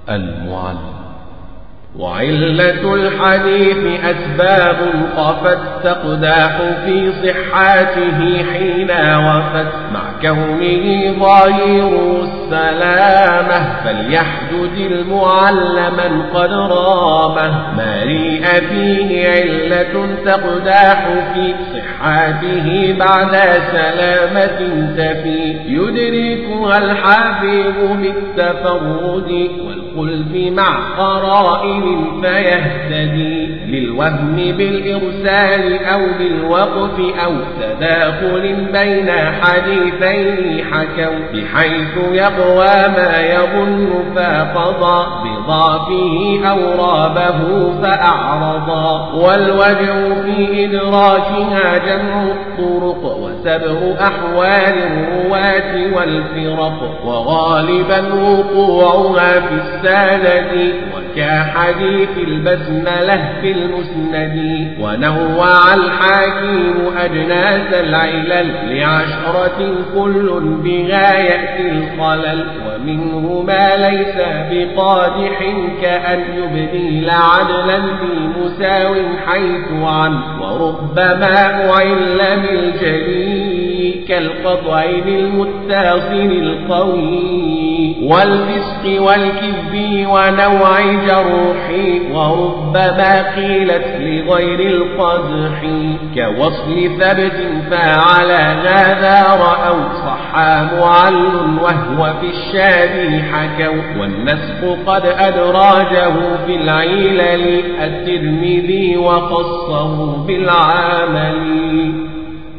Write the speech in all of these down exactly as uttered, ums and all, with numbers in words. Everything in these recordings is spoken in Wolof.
المعلم. وعلة الحديث أسباب خفت تقداح في صحاته حين وفت مع كونه ظاهر السلامة فليحدد المعلما قد رامه ما ريء فيه علة تقداح في صحاته بعد سلامة تفي يدركها الحافظ بالتفرد والخلف مع قرائن فيهتدي للوهم بالإرسال أو بالوقف أو تداخل بين حديثين حكوا بحيث يقوى ما يظن فقضى بضعفه أو رابه فأعرضا والوجه في إدراكها جمع الطرق وسبر أحوال الرواة والفرق وغالبا وقوعها في السند وكحديث البسملة في المسند ونوع الحكيم أجناس العلل لعشرة كل بها يأتي الخلل ومنه ما ليس بقادح كأن يبديل عدلا بمساو حيث عن وربما أعل بالجليل كالقطعين المتصل القوي والفسق والكذب ونوع جروح وربما قيلت لغير القدح كوصل ثبت فعلى هذا رأوا صحى معل وهو في الشاذ حكوا والنسخ قد أدراجه في العلل الترمذي وخصه بالعمل.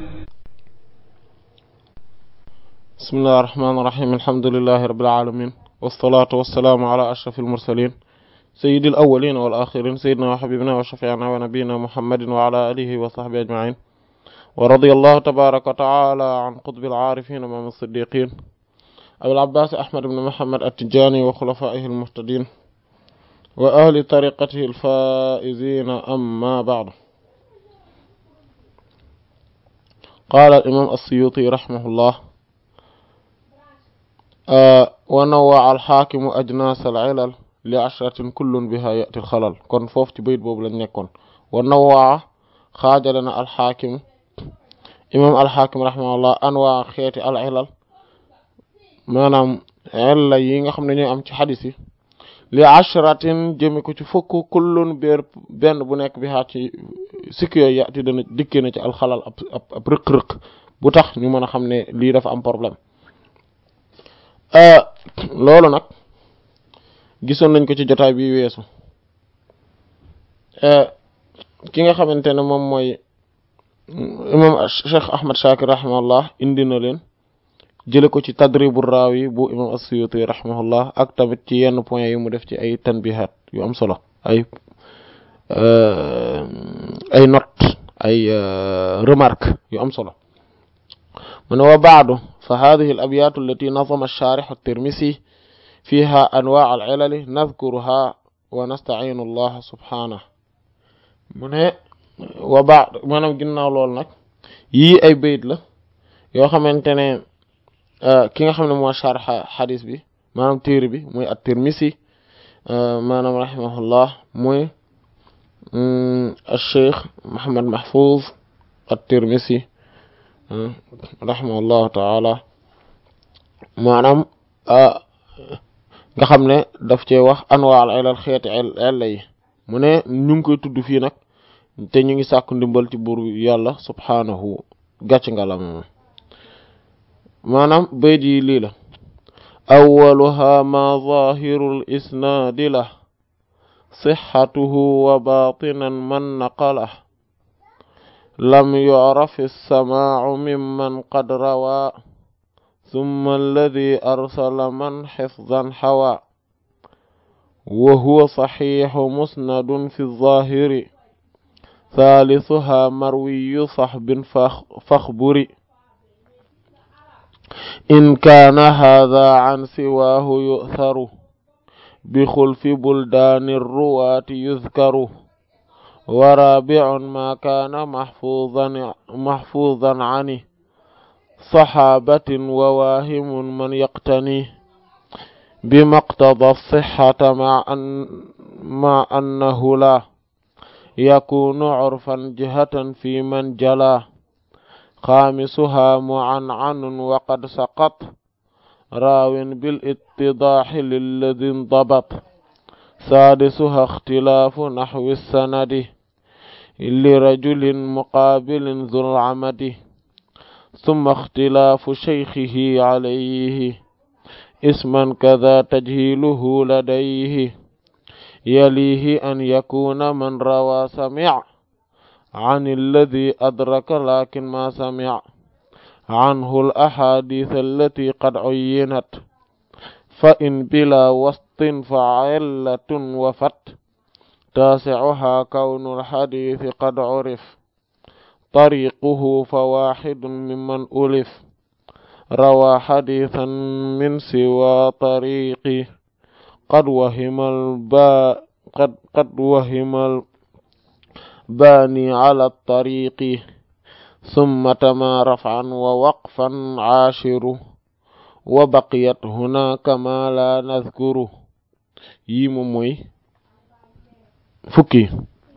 بسم الله الرحمن الرحيم الحمد لله رب العالمين والصلاة والسلام على أشرف المرسلين سيد الأولين والآخرين سيدنا وحبيبنا وشفيعنا ونبينا محمد وعلى آله وصحبه أجمعين ورضي الله تبارك وتعالى عن قطب العارفين ومن الصديقين أبي العباس أحمد بن محمد التجاني وخلفائه المهتدين وأهل طريقته الفائزين أما بعد. قال الإمام السيوطي رحمه الله آه ونوع الحاكم أجناس العلل لعشرة كل بها يأتي الخلل كون فوف تي بيت بوب لا نيكون ونوع خاجلنا الحاكم إمام الحاكم رحمه الله أنواع خيت العلل manam illa yi nga xamne ñoy am ci hadith yi li ashratin jëmi ko ci fukk kullun ber ben bu nek bi ha ci sikk yoy yaati dana dikke na ci al khalal ab ab rek rek bu tax ñu mëna xamne li dafa am problème euh lolu nak gisoon nañ ko ci jotaay bi wessu euh ki nga xamantene mom moy imam Cheikh Ahmad Shakir rahimahullah indi na len jële ko ci tadribur rawi bu imam as-Suyuti rahimahullah ak tamit ci yenn point yi mu def ci ay tanbihat yu am solo ay euh ay note ay remarque yu am solo من وبعد فهذه الأبيات التي نظم الشارح الترمسي فيها أنواع العلل نذكرها ونستعين الله سبحانه من وبعد manam ginnaw lol nak yi ay beuyit la yo xamantene ki nga xamne mo sharh hadith bi manam téré bi moy at-Tirmisi manam rahimahullah moy al-Sheikh Muhammad Mahfouz at-Tirmisi rahimahullah ta'ala manam nga xamne daf ci wax anwa al-ilal khayt al-ilay mune ñu ngi koy tuddu fi nak te ñu ngi sakku ndimbal ci bur yàlla subhanahu gatch ngalam manam baydi li la awwaluha ma zahirul isnad la sihhatuhu wa batinan man naqala lam yu'raf as-sama'u mimman qad rawa thumma alladhi arsala man hifdhan hawa wa huwa sahih musnadun fi adh-dhahiri ثالثها مروي صحب فاخبري إن كان هذا عن سواه يؤثر بخلف بلدان الرواة يذكر ورابع ما كان محفوظا محفوظا عنه صحابة وواهم من يقتني بما اقتضى الصحة مع أن مع أنه لا يكون عرفا جهة في من جلا. خامسها معنعن وقد سقط راو بالاتضاح للذي انضبط. سادسها اختلاف نحو السند لرجل مقابل ذو العمد. ثم اختلاف شيخه عليه اسما كذا تجهيله لديه. يليه أن يكون من روى سمع عن الذي أدرك لكن ما سمع عنه الأحاديث التي قد عينت. فإن بلا وسط فعلة وفت. تاسعها كون الحديث قد عرف طريقه فواحد ممن ألف. روى حديثا من سوى طريقه قد وهم الباء قد قد وهم الباني على الطريق. ثم تما رفعا ووقفا عاشر وبقيت هناك ما لا نذكره. يم موي فكي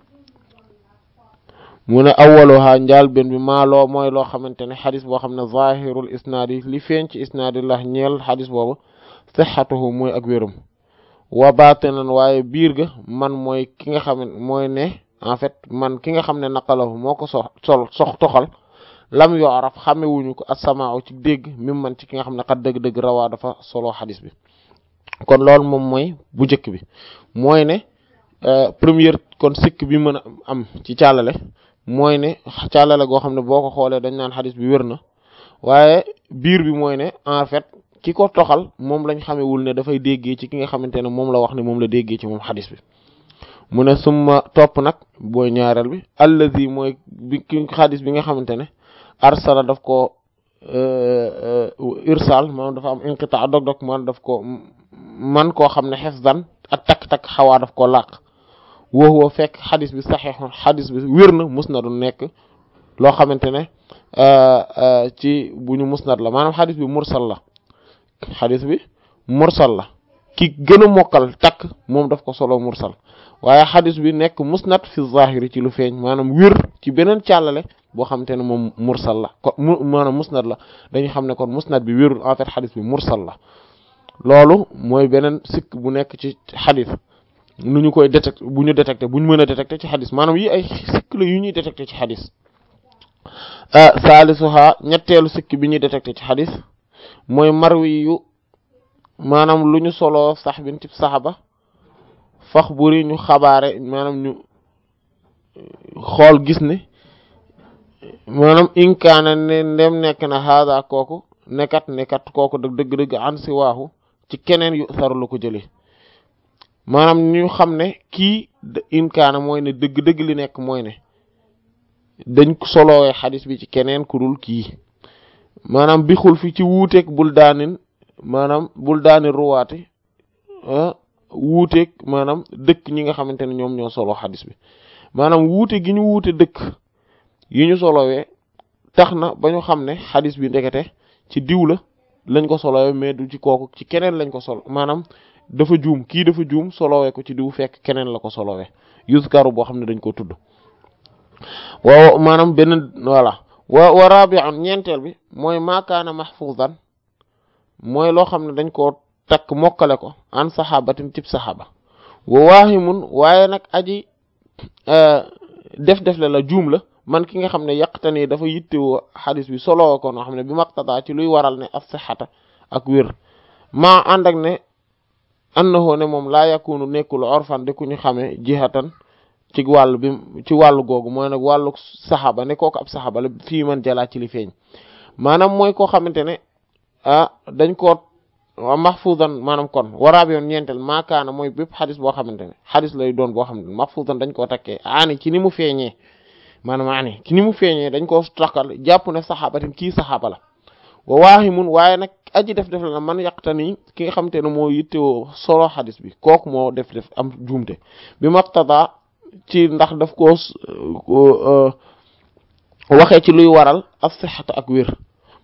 من أولها نجال بن بما لو موي لو خامتاني حديث بو خامن ظاهر الاسناد لي فين ci isnad الله ñeel حديث bobu sihhatuhu moy ak wérum wa batinan waye biir ga man moy ki nga xam moy ne en fait man ki nga xam ne naqalahu moko sol sox toxal lam yu'raf xamewuñu ko as-sama'u ci dégg mim man ci ki nga xam ne xat dëgg dëgg rawaa dafa solo hadith bi. kon loolu moom mooy bu njëkk bi mooy ne première kon sikk bi mën a am ci càllale mooy ne càllale goo xam ne boo ko xoolee dañ naan hadith bi wér na waaye biir bi mooy ne en fait ki ko toxal moom lañ xamewul ne dafay déggee ci ki nga xamante ne moom la wax ne moom la déggee ci moom hadith bi. mu ne summa topp nag booy ñaareel bi allazi mooy bi ki hadith bi nga xamante ne arsala daf ko irsal moom dafa am inqita dog dog man daf ko man koo xam ne hifzan ak takk-takk xawaa daf ko làq woo fekk xadis bi saxiixun xadis bi wér na musnadu nekk loo xamante ne ci bu ñu musnad la maanaam xadis bi mursal la xadis bi mursal la ki gën a mokkal takk moom daf ko solo mursal waaye xadis bi nekk musnad fi zahiri ci lu feeñ maanaam wér ci beneen càllale boo xamante ne moom mursal la kon maanaam musnad la dañu xam ne kon musnad bi wérul en fait xadis bi mursal la loolu mooy beneen sikk bu nekk ci xadis nu ñu koy détecté bu ñu détecté bu ñu mën a détecté ci xadis maanaam yi ay sikk la yu ñuy détecté ci xadis. salisuha ñetteelu sikk bi ñuy détecté ci xadis mooy marwi yu maanaam lu ñu soloo sax bin ci saxaba fax buri ñu xabaare maanaam ñu xool gis ne maanaam inkaana ne ndem nekk na haada kooku nekkat nekkat kooku dëgg dëgg dëgg an si waaxu ci keneen yu saru la ko jëlee maanaam ñu xam ne kii inkaana mooy ne dëgg dëgg li nekk mooy ne dañ solowee xadis bi ci keneen ku dul kii maanaam bi xul fi ci wuuteeg bul daanin maanaam bul daani ruwaati wuuteeg maanaam dëkk ñi nga xamante ne ñoom ñoo solo xadis bi maanaam wuute gi ñu wuute dëkk yi ñu solowee tax na ba ñu xam ne xadis bi ndekete ci diw la lañ ko solowee mais du ci kooku ci keneen lañ ko solo maanaam dafa juum kii dafa juum solowee ko ci diw fekk keneen la ko solowee yuskaru boo xam ne dañ ko tudd waaw maanaam beneen voilà wa wa rabi'an ñeenteel bi mooy maakaana mahfuzan mooy loo xam ne dañ koo takk mokkale ko an saxaabatin cib saxaaba wa waahimun waaye nag aji def def la la juum la man ki nga xam ne yaqtani dafa yittewoo xadis bi soloo ko noo xam ne bi maqtada ci luy waral ne as-sihhata ak wér maa ànd ak ne annahu ne moom laa yakunu nekkul orfan de ku ñu xamee jihatan ci wàllu bi ci wàllu googu mooy nag wàllu saxaaba ne kooku ab saxaaba la fii man jalaa ci li feeñ maanaam mooy koo xamante ne ah dañ koo mahfuzan maanaam kon waraab yoon ñeenteel maakaana mooy bépp xadis boo xamante ne xadis lay doon boo xamante ne mahfuzan dañ koo takkee aani ci ni mu feeñee maanaam aani ci ni mu feeñee dañ koo takkal jàpp ne saxaabatin kii saxaaba la wa waahimun waaye nag aji def def la man yaqtani ki nga xamante ne moo yittewoo solo xadis bi kooku moo def def am juumte bi maqtada ci ndax daf ko waxee ci luy waral as-sihhata ak wér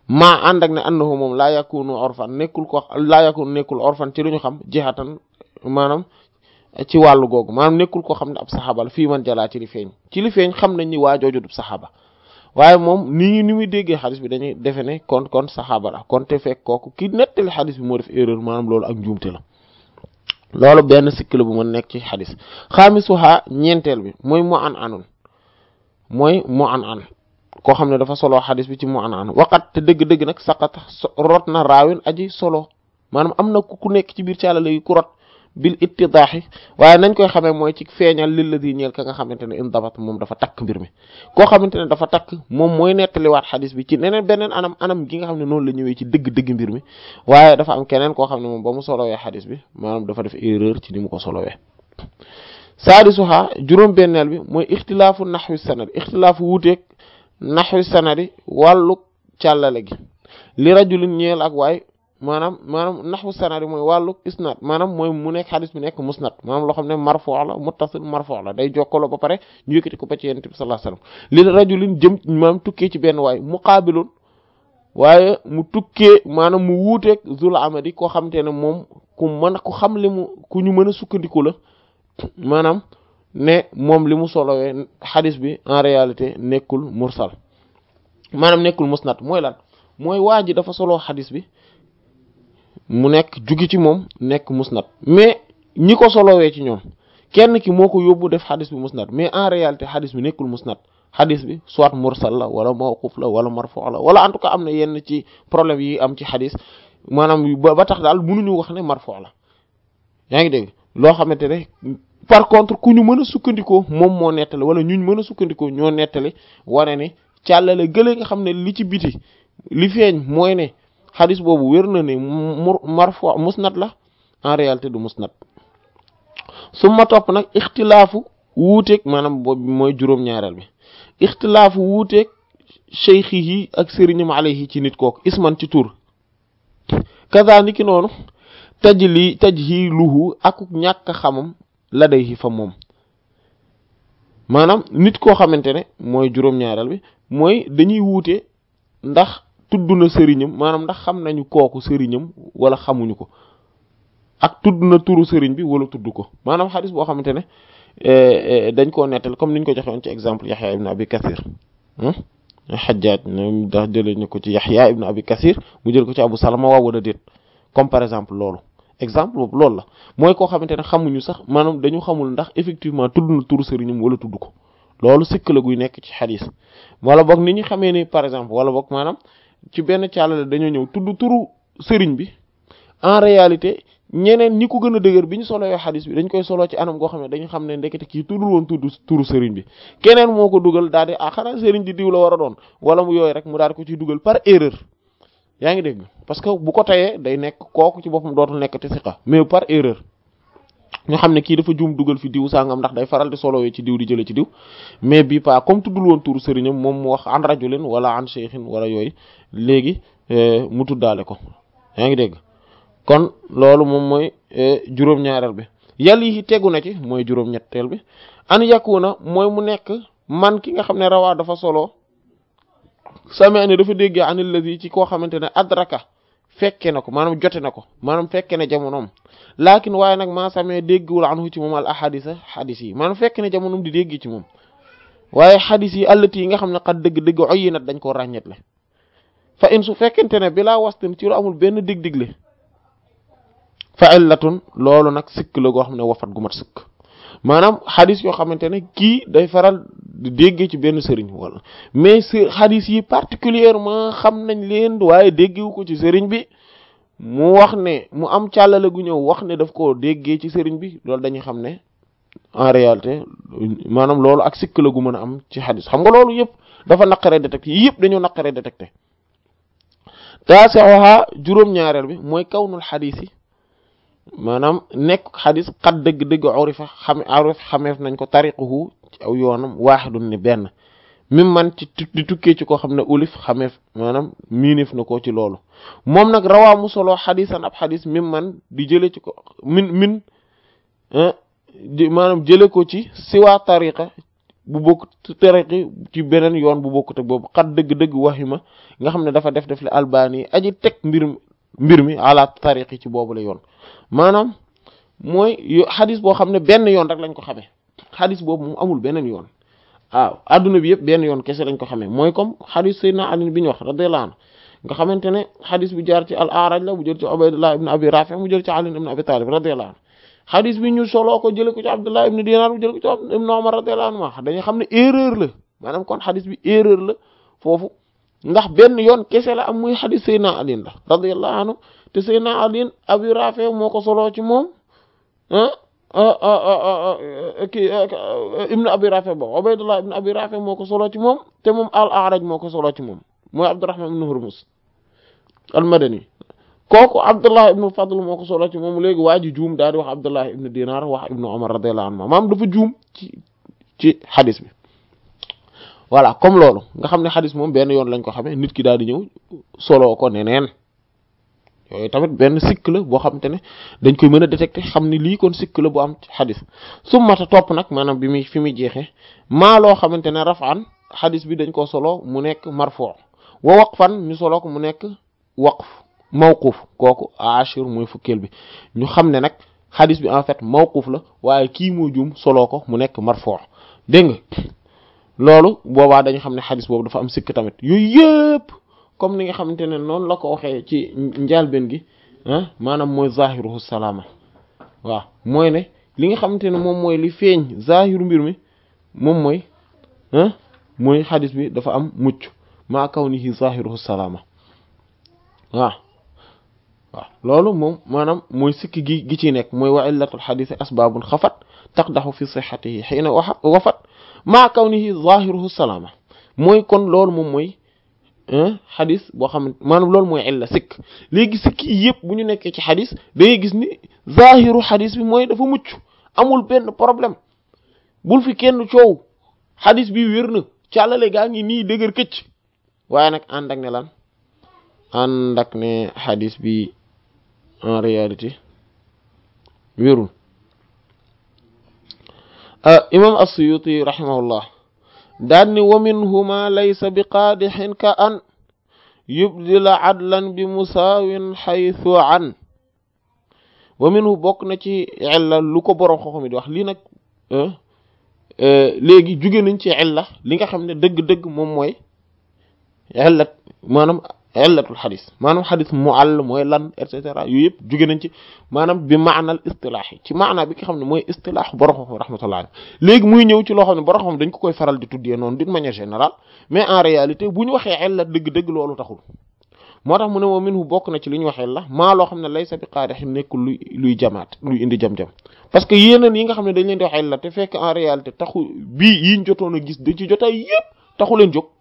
maa ànd ak ne annahu moom laa yakunu orfan nekkul ko laa yakunu nekkul orfan ci lu ñu xam jihatan maanaam ci wàllu googu maanaam nekkul koo xam ne ab saxaaba la fii man jalaa ci li feeñ ci li feeñ xam nañ ni waa jooju du saxaaba waaye moom ni ni muy déggee xadis bi dañuy defe ne kon kon saxaaba la kon te fekk kooku ki nettali xadis bi moo def erreur maanaam loolu ak njuumte la loolu benn sikk la bu mën nekk ci xadis xaamisuha ñeenteel bi mooy mu an anun mooy mu an an koo xam ne dafa solo xadis bi ci mu an an waqat te dëgg-dëgg nag saqat rot na raawin aji solo maanaam am na ku nekk ci biir càllale yi ku rot bil ittidaahi waaye nañ koy xamee mooy ci feeñal lil ladi ñeel ka nga xamante ne indabat moom dafa takk mbir mi koo xamante ne dafa takk moom mooy nettaliwaat xadis bi ci neneen beneen anam anam gi nga xam ne noonu la ñëwee ci dëgg-dëgg mbir mi waaye dafa am keneen koo xam ne moom ba mu solowee xadis bi maanaam dafa def erreur ci ni mu ko solowee saadisuha juróom benneel bi mooy ixtilaafu naxwi sanadi ixtilaafu wuuteeg naxwi sanadi wàllu càllale gi li rajulin ñeel ak waay maanaam maanaam naxwu sanadi mooy wàllu isnad maanaam mooy mu nekk xadis bi nekk musnad maanaam loo xam ne marfu la muttasil marfu la day jokkaloo ba pare ñu yëkkati ko ba ci yonent bi sallallahu alayhi wasallam li rajulin jëm maanaam tukkee ci benn waay muqaabilun waaye mu tukkee maanaam mu wuuteeg zul amadi koo xamante ne moom ku mën a ku xam li mu ku ñu mën a sukkandiku la maanaam ne moom li mu solowee xadis bi en réalité nekkul mursal maanaam nekkul musnad mooy lan mooy waa ji dafa soloo xadis bi mu nekk jugi ci moom nekk musnad mais ñi ko solowee ci ñoom kenn ki moo ko yóbbu def xadis bi musnad mais en réalité xadis bi nekkul musnad xadis bi soit mursal la wala mawquf la wala marfu la wala en tout cas am na yenn ci problème yi am ci xadis maanaam ba tax daal mënuñu wax ne marfu la yaa ngi dégg loo xamante ne par contre ku ñu mën a sukkandikoo moom moo nettali wala ñuñ mën a sukkandikoo ñoo nettali wane ne càllale gële nga xam ne li ci biti li feeñ mooy ne xadis boobu wér na ne marfu musnad la en réalité du musnad su ma topp nag ixtilaafu wuuteeg maanaam boobu mooy juróom-ñaareel bi ixtilaafu wuuteeg cheikhihi ak sëriñam alayhi ci nit kooku isman ci tur kaza niki noonu taj li tajhiluhu ak ñàkk xamam la day fa moom maanaam nit koo xamante ne mooy juróom-ñaareel bi mooy dañuy wuute ndax tudd na sëriñam maanaam ndax xam nañu kooku sëriñam wala xamuñu ko ak tudd na turu sëriñ bi wala tudd ko maanaam xadis boo xamante ne dañ koo nettal comme niñ ko joxe woon ci exemple Yaxya ibn Abi Kathir Hajjaj ndax jëlee ñu ko ci Yaxya ibn Abi Kathir mu jël ko ci Abu Salama waaw wala déet comme par exemple loolu exemple boobu loolu la mooy koo xamante ne xamuñu sax maanaam dañu xamul ndax effectivement tudd na turu sëriñam wala tudd ko loolu sikk la guy nekk ci xadis wala boog ni ñu xamee ni par exemple wala boog maanaam ci benn càllale dañoo ñëw tudd turu sëriñ bi en réalité ñeneen ñi ko gën a dëgër bi ñu solowee xadis bi dañ koy soloo ci anam goo xam ne dañu xam ne ndekete kii tuddul woon tudd turu sëriñ bi keneen moo ko dugal daal di ah xanaa sëriñ di diw la war a doon wala mu yooyu rek mu daal di ko ciy dugal par erreur yaa ngi dégg parce que bu ko tayee day nekk kooku ci boppam dootul nekk te siqa mais par erreur ñu xam ne kii dafa juum dugal fi diw sangam ndax day faral di solowee ci diw di jëlee ci diw mais bii pas comme tuddul woon turu sëriñam moom mu wax an rajulin wala an cheikhin wala yooyu léegi mu tuddaale ko yaa ngi dégg kon loolu moom mooy juróom-ñaareel bi yàlla yi tegu na ci mooy juróom-ñetteel bi an yakuna mooy mu nekk man ki nga xam ne rawaa dafa solo same ne dafa déggee anil ladhi ci koo xamante ne adraka fekke na ko maanaam jote na ko maanaam fekke na jamonoom laakin waaye nag maa samee déggwul anhu ci moom al ahadisa xadis yi maanaam fekke na jamonoom di dégg ci moom waaye xadis yi allati yi nga xam ne xat dëgg-dëgg oyi nat dañ koo ràññetle fa in su fekkente ne bilaa wastin ci lu amul benn dig-digle fa illatun loolu nag sikk la goo xam ne wafat gu mat sikk maanaam xadis yoo xamante ne kii day faral di déggee ci benn sëriñ wala mais xadis yi particulièrement xam nañ leen waaye déggewu ko ci sëriñ bi mu wax ne mu am càllale gu ñëw wax ne daf koo déggee ci sëriñ bi loolu dañuy xam ne en réalité maanaam loolu ak sikk la gu mën a am ci xadis xam nga loolu yëpp dafa naqaree détecté yi yëpp dañoo naqaree détecté taasi'uha juróom-ñaareel bi mooy kawnul xadis yi maanaam nekk xadis xat dëgg-dëgg urifa xam urif xameef nañ ko tariquhu ci aw yoonam waaxidun ni benn mim man ci di tukkee ci koo xam ne ulif xameef maanaam miinif na ko ci loolu moom nag rawaa mu solo xadisan ab xadis mim man di jële ci ko min min maanaam jële ko ci siwaa tariqa bu bokk tariqi ci beneen yoon bu bokkut ak boobu xat dëgg-dëgg waxima nga xam ne dafa def def li albani aji teg mbir mbir mi ala tariqi ci boobu la yoon maanaam mooy xadis boo xam ne benn yoon rek lañ ko xamee xadis boobu moom amul beneen yoon waaw adduna bi yëpp benn yoon kese lañ ko xamee mooy comme xadis Seydina Ali bi ñu wax radiyallahu anhu nga xamante ne xadis bi jaar ci al A'raj la bu jël ci Ubaydullah ibn Abi Rafi mu jël ci Ali ibn Abi Talib radiyallahu anhu xadis bi ñu soloo ko jële ko ci Abdullah ibn Dinar bu jële ko ci ibn Umar radiyallahu anhu dañuy xam ne erreur la maanaam kon xadis bi erreur la foofu ndax benn yoon kese la am muy xadis Seydina Ali la radiyallahu anhu te Seydina Ali Abi Rafi moo ko soloo ci moom ki ibn Abi Rafi bo Ubaydullah ibn Abi Rafi moo ko soloo ci moom te moom al A'raj moo ko soloo ci moom mooy Abdurrahman ibn Hurmuz al-Madani kooku Abdullah ibn Fadl moo ko solo ci moom léegi waa ji juum daal di wax Abdullah ibn Dinar wax ibn Umar radiyallahu anhu maam dafa juum ci ci xadis bi voilà comme loolu nga xam ne xadis moom benn yoon lañ ko xamee nit ki daal di ñëw solo ko neneen yooyu tamit benn sikk la boo xamante ne dañ koy mën a détecter xam ni lii kon sikk la bu am ci xadis summata topp nag maanaam bi muy fi muy jeexee maa loo xamante ne raf'an xadis bi dañ ko solo mu nekk marfu' wa waqfan ñu solo ko mu nekk waqf mawquf kooku ashir mooy fukkeel bi ñu xam ne nag xadis bi en fait mawquf la waaye kii moo juum soloo ko mu nekk marfu' dégg nga loolu boobaa dañu xam ne xadis boobu dafa am sikk tamit yooyu yëpp comme ni nga xamante ne noonu la ko waxee ci njaalbeen gi ah maanaam mooy zahiruhu salaama waaw mooy ne li nga xamante ne moom mooy li feeñ zahiru mbir mi moom mooy ah mooy xadis bi dafa am mucc maa kawnihi zahiruhu salaama waaw waaw loolu moom maanaam mooy sikki gi gi ci nekk mooy wa illatul xadisi asbaabun xafat taqdaxu fi sixatihi xiina wafat maa kawnihi zahiruhu salaama mooy kon loolu moom mooy xadis boo xam ne maanaam loolu mooy illa sikk léegi sikki yëpp bu ñu nekkee ci xadis da ngay gis ni zahiru xadis bi mooy dafa mucc amul benn problème bul fi kenn coow xadis bi wér na càllale gaa ngi nii dëgër këcc waaye nag ànd ak ne lan ànd ak ne xadis bi en réalité wérul imam as-Suyuti rahimahullah daan ni wa minhuma laysa bi qaadixin ka an yubdila adlan bi musaawin xaytu an wa minhu bokk na ci illa lu ko borom xoxo mi di wax lii nag léegi jóge nañ ci illa li nga xam ne dëgg-dëgg moom mooy illat maanaam illatul xadis maanaam xadis mu'all mooy lan et cetera yooyu yëpp jóge nañ ci maanaam bi maanal istilaax yi ci maana bi nga xam ne mooy istilaax borom xam rahmatullah léegi muy ñëw ci loo xam ne borom xam dañ ko koy faral di tuddee noonu d'une manière générale mais en réalité bu ñu waxee illat dëgg-dëgg loolu taxul moo tax mu ne wa minhu bokk na ci li ñu waxee la maa loo xam ne laysa bi qaadih nekkul luy luy jamaat luy indi jam-jam parce que yeneen yi nga xam ne dañ leen di wax illat te fekk en réalité taxu bii yiñ jotoon a gis da ci jotaay yëpp taxu leen jóg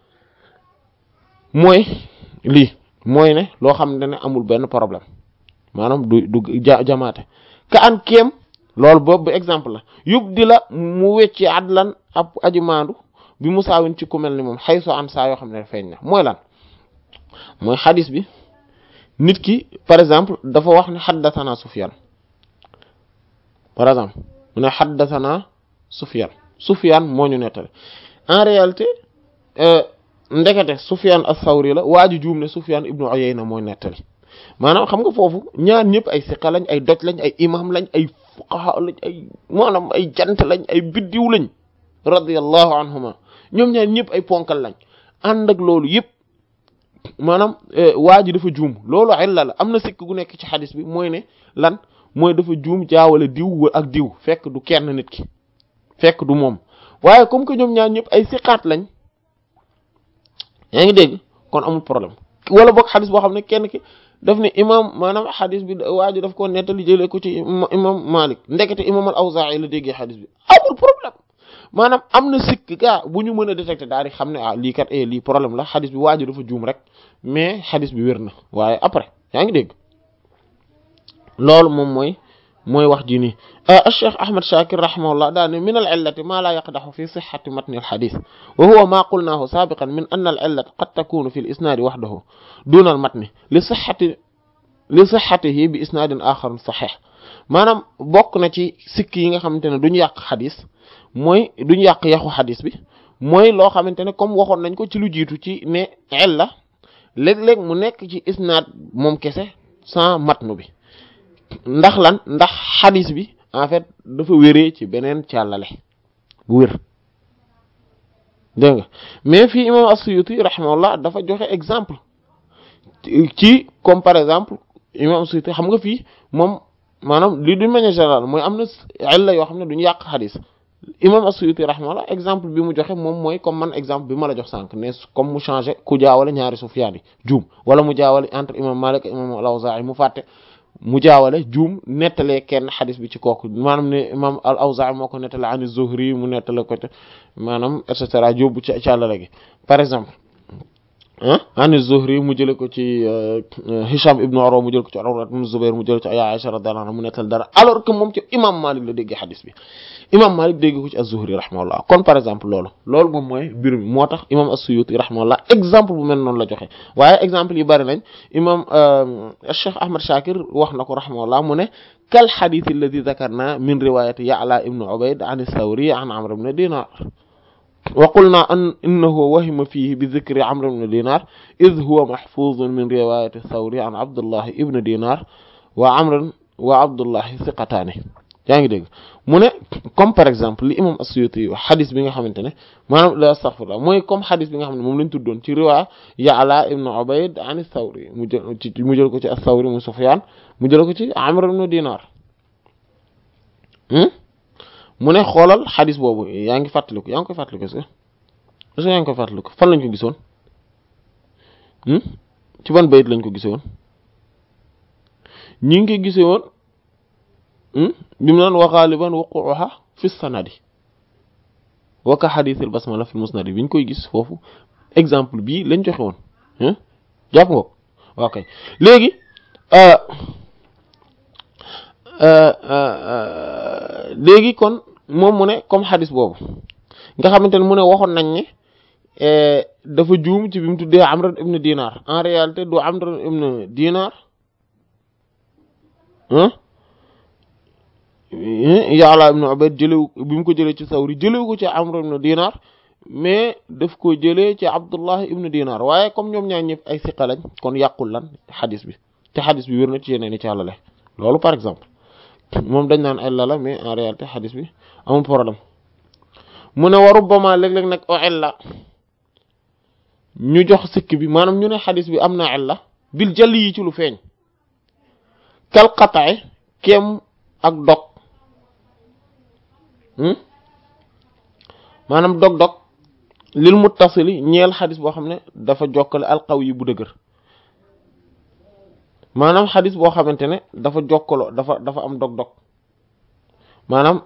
mooy lii mooy ne loo xam ne amul benn problème maanaam du du ja jamaate ka an kéem loolu boobu exemple la yób di la mu wecci adlan ab aji maandu bi musaawin ci ku mel ni moom xay soo an saa yoo xam ne feeñ na mooy lan mooy xadis bi nit ki par exemple dafa wax ne xaddathana Sufyan par exemple mu ne xaddathana Sufyan Sufyan moo ñu nettali en réalité ndekete Sufyan as-Sawri la waa ji juum ne Sufyan ibnu Uyayna mooy nettali maanaam xam nga foofu ñaar ñëpp ay siqa lañ ay doj lañ ay imam lañ ay fuqaha lañ ay maanaam ay jant lañ ay biddiw lañ radiyallahu anhuma ñoom ñaar ñëpp ay ponkal lañ ànd ak loolu yëpp maanaam waa ji dafa juum loolu illa la am na sikk gu nekk ci xadis bi mooy ne lan mooy dafa juum jaawale diw ak diw fekk du kenn nit ki fekk du moom waaye comme que ñoom ñaar ñëpp ay siqaat lañ yaa ngi dégg kon amul problème wala boog xadis boo xam ne kenn ki daf ne imam maanaam xadis bi waa ji daf ko nettali jëlee ko ci imam Malik ndekete imam al-Awzaa'i la déggee xadis bi amul problème maanaam am na sikk gaa bu ñu mën a détecter daal di xam ne ah lii kat eh lii problème la xadis bi waa ji dafa juum rek mais xadis bi wér na waaye après yaa ngi dégg loolu moom mooy mooy wax ji nii Cheikh Ahmad Shakir rahimahullah daa ne min al illati ma la yaqdahu fi sihhati matni al hadith wa huwa ma qulnahu sabiqan min anna al illata qad takunu fi al isnad wahdahu duna al matni li sihhati li sihhatihi bi isnadin akhar sahih maanaam bokk na ci sikk yi nga xamante ne duñu yàq xadis mooy duñu yàq yaxu xadis bi mooy loo xamante ne comme waxoon nañ ko ci lu jiitu ci ne illa léeg-léeg mu nekk ci isnaad moom kese sans matnu bi ndax lan ndax xadis bi en fait dafa wéree ci beneen càllale bu wér dégg nga mais fii imam as-Suyuti rahimahullah dafa joxe exemple ci comme par exemple imam as-Suyuti xam nga fii moom maanaam li d'une manière générale mooy am na illa yoo xam ne duñu yàq xadis imam as-Suyuti rahimahullah exemple bi mu joxe moom mooy comme man exemple bi ma la jox sànq ne comme mu changé ku jaawale ñaari Sufyaan yi juum wala mu jaawale entre imam Malik ak imam al-Awzaa'i mu fàtte mu jaawale juum nettalee kenn xadis bi ci kooku maanaam ne imam al-Awzaa'i moo ko nettale an az-Zuhri mu nettale ko ci maanaam et cetera jóbbu ci càllale gi par exemple ah an az-Zuhri mu jële ko ci Hisham ibn Urwa mu jël ko ci Urwa ibn Zubayr mu jël ci Aisha radhiyallahu anha mu nettal dara alors que moom ci imam Malik la déggee xadis bi imam Malik dégg ko ci az-Zuhri rahimahullah kon par exemple loolu loolu moom mooy mbir mi moo tax imam as-Suyuti rahimahullah exemple bu mel noonu la joxe waaye exemple yi bari nañ imam Cheikh Ahmad Shakir wax na ko rahimahullah mu ne kal hadith alladhi dhakarna min riwayati Ya'la ibn Ubayd an ath-Thawri an Amr ibn Dinar wa qulna an innahu wahima fihi bi dhikri Amr ibn Dinar idh huwa mahfuzun min riwayati ath-Thawri an Abdullah ibn Dinar wa Amr wa Abdullah thiqatani yaa ngi dégg mu ne comme par exemple li imam as-Suyuti wax xadis bi nga xamante ne maanaam la astaghfirullah mooy comme xadis bi nga xam ne moom lañ tuddoon ci riwaa Ya'la ibn Ubayd an ath-Thawri mu jël ci mu jël ko ci ath-Thawri mu Sufyan mu jël ko ci Amr ibn Dinar mu ne xoolal xadis boobu yaa ngi fàttaliku yaa ngi koy fàttaliku est-ce que est-ce que yaa ngi koy fàttaliku fan lañ ko gisoon ci ban bayit lañ ko gisoon ñi ngi ko gisoon bi mu naan wa ghaliban wuqu'uha fi sanadi wa ka hadith al basmala fi musnad bi ñu koy gis foofu exemple bii lañ joxe woon jàpp nga ok léegi léegi kon moom mu ne comme hadith boobu nga xamante ne mu ne waxoon nañ ne dafa juum ci bi mu tuddee Amr ibn Dinar en réalité du Amr ibn Dinar Ya'la ibn Ubayd jëlew bi mu ko jëlee ci Sawri jëlew ko ci Amr ibn Dinar mais daf ko jëlee ci Abdullah ibn Dinar waaye comme ñoom ñaar ñëpp ay siqa lañ kon yàqul lan xadis bi te xadis bi wér na ci yeneen i càllale loolu par exemple moom dañ naan illa la mais en réalité xadis bi amul problème mu ne wa rubbama léeg-léeg nag o illa ñu jox sikk bi maanaam ñu ne xadis bi am na illa bil jali yi ci lu feeñ kal qata'i kem ak dog maanaam dog-dog lil muttasili ñeel xadis boo xam ne dafa jokkale alqaw yi bu dëgër maanaam xadis boo xamante ne dafa jokkaloo dafa dafa am dog-dog maanaam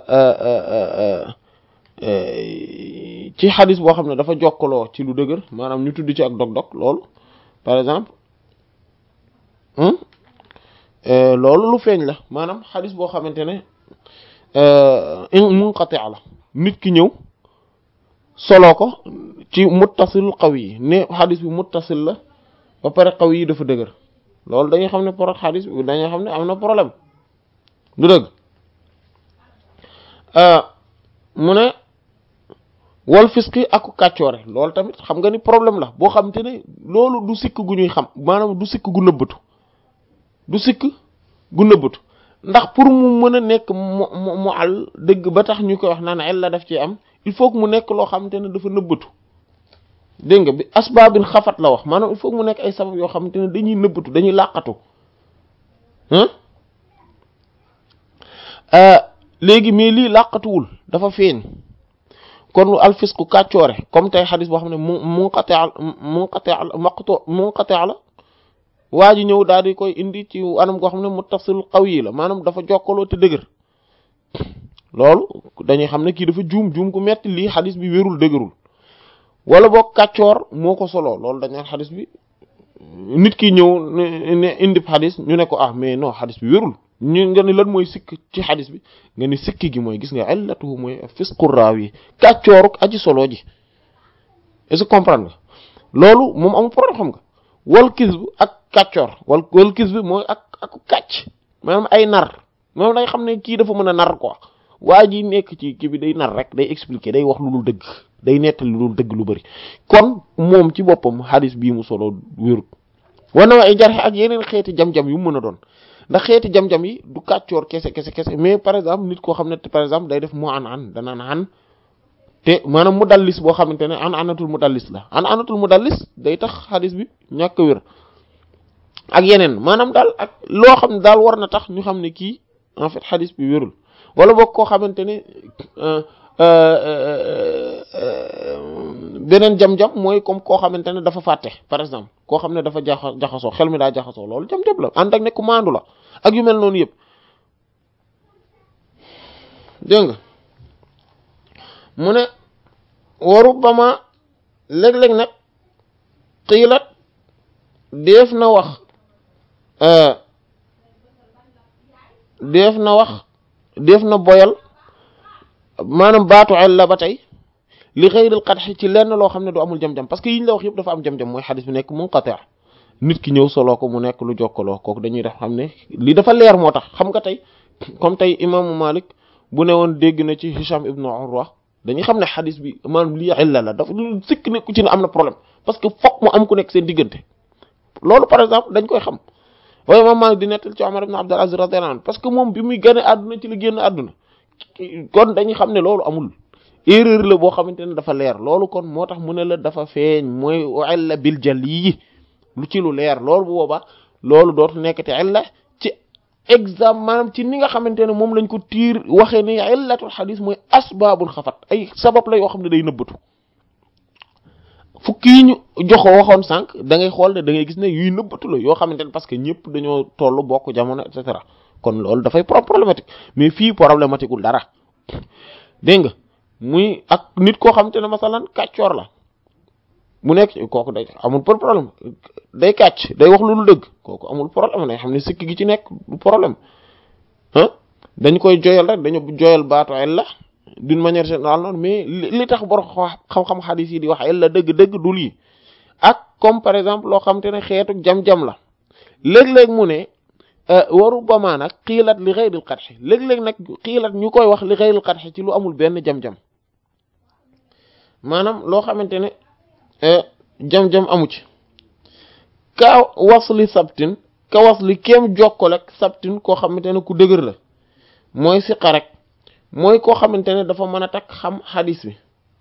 ci xadis boo xam ne dafa jokkaloo ci lu dëgër maanaam ñu tudd ci ak dog-dog loolu par exemple loolu lu feeñ la maanaam xadis boo xamante ne munqati' la nit ki ñëw solo ko ci muttasil qawi yi ne xadis bi muttasil la ba pare qawi yi dafa dëgër loolu dañuy xam ne pour xadis bi dañuy xam ne am na problème du dëgg mu ne wal fisqi ak kàccoore loolu tamit xam nga ni problème la boo xamante ne loolu du sikk gu ñuy xam maanaam du sikk gu nëbbatu du sikk gu nëbbatu ndax pour mu mën a nekk mu mu mu àll dëgg ba tax ñu koy wax naan el la daf ci am il faut que mu nekk loo xamante ne dafa nëbbatu dégg nga bi asbaabin xafat la wax maanaam il faut que mu nekk ay sabab yoo xamante ne dañuy nëbbatu dañuy làqatu léegi mais lii làqatuwul dafa feeñ kon alfisku kàccoore comme tey xadis boo xam ne mu munqati' munqati' maqtu munqati' la waa ji ñëw daal di koy indi ci anam goo xam ne muttasil qawi la maanaam dafa jokkaloo te dëgër loolu dañuy xam ne kii dafa juum juum ku metti lii xadis bi wérul dëgërul wala boog kàccoor moo ko solo loolu dañu xadis bi nit ki ñëw ne indi xadis ñu ne ko ah mais non xadis bi wérul ñu nga ni lan mooy sikk ci xadis bi nga ni sikk gi mooy gis nga illatuhu mooy fisqu raawi kàccooruk aji solo ji est-ce que comprendre nga loolu moom amul problème xam nga wal kisb ak kàccoor wal wal kisb mooy ak ak kàcc maanaam ay nar moom day xam ne kii dafa mën a nar quoi waa ji nekk ci kii bi day nar rek day expliquer day wax lu dul dëgg day nettali lu dul dëgg lu bari kon moom ci boppam xadis bii mu solo wérut wana wa ay jarxe ak yeneen xeeti jam-jam yu mu mën a doon ndax xeeti jam-jam yi du kàccoor kese kese kese mais par exemple nit koo xam ne par exemple day def mu an an danaan an te maanaam mu dallis boo xamante ne an anatul mu dallis la an anatul mu dallis day tax xadis bi ñàkk wér ak yeneen maanaam daal ak loo xam ne daal war na tax ñu xam ne kii en fait xadis bi wérul wala boog koo xamante ne beneen jam-jam mooy comme koo xamante ne dafa fàtte par exemple koo xam ne dafa jaxa jaxasoo xel mi daa jaxasoo loolu jam-jam la ànd ak ne ku maandu la ak yu mel noonu yëpp dégg nga mu ne waru bama léeg-léeg nag xiilat def na wax def na wax def na boyal maanaam baatu illa ba tey li xëyril qadhi ci lenn loo xam ne du amul jam-jam parce que yiñ la wax yëpp dafa am jam-jam mooy xadis bi nekk munqati' nit ki ñëw soloo ko mu nekk lu jokkaloo kooku dañuy def xam ne li dafa leer moo tax xam nga tey comme tey imaamu Malik bu ne woon dégg na ci Hisham ibn Urwa dañuy xam ne xadis bi maanaam lii illa la dafa lu sikk ne ku ci ne am na problème parce que fokk mu am ku nekk seen diggante loolu par exemple dañ koy xam waaye imam Malik di nettal ci Umar ibn Abdul Aziz radiyallahu anhu parce que moom bi muy gane àdduna ci la génn àdduna kon dañuy xam ne loolu amul erreur la boo xamante ne dafa leer loolu kon moo tax mu ne la dafa feeñ mooy illa bil jali lu ci lu leer loolu bu boobaa loolu dootu nekk te illa ci exemple maanaam ci ni nga xamante ne moom lañ ko tiir waxee ne illatul xadis mooy asbaabul xafat ay sabab la yoo xam ne day nëbbatu fukki yi ñu joxo waxoon sànq da ngay xool ne da ngay gis ne yuy nëbbatu la yoo xamante ne parce que ñëpp dañoo toll bokk jamono et cetera kon loolu dafay problématique mais fii problématique ul dara dégg nga muy ak nit koo xamante ne masalan kàccoor la mu nekk kooku day amul problème day kàcc day wax lu dul dëgg kooku amul problème day xam ne sikk gi ci nekk du problème ah dañ koy joyal rek dañu joyal baatu illa d'une manière générale noonu mais li tax borom xam-xam xadis yi di wax illa dëgg-dëgg du lii ak comme par exemple loo xamante ne xeetu jam-jam la léeg-léeg mu ne waru bamaa nag xiilat li xayril qadhi léeg-léeg nag xiilat ñu koy wax li xayril qadhi ci lu amul benn jam-jam maanaam loo xamante ne jam-jam amu ci ka wasli sabtin ka wasli kéem jokkoo rek sabtin koo xamante ne ku dëgër la mooy siqa rek mooy koo xamante ne dafa mën a takk xam xadis bi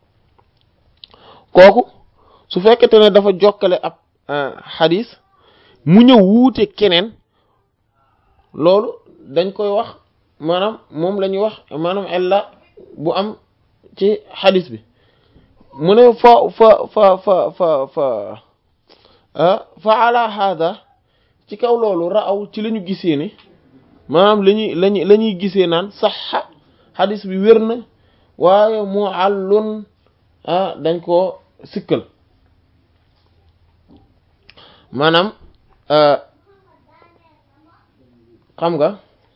kooku su fekkete ne dafa jokkale ab xadis mu ñëw wuute keneen loolu dañ koy wax maanaam moom la ñuy wax maanaam illa bu am ci xadis bi mu ne fa fa fa fa fa fa fa ala hada ci kaw loolu raaw ci la ñu gisee ni maanaam lañuy lañuy la ñuy gisee naan saxa xadis bi wér na waaye mu àllun dañ koo sikkal maanaam xam nga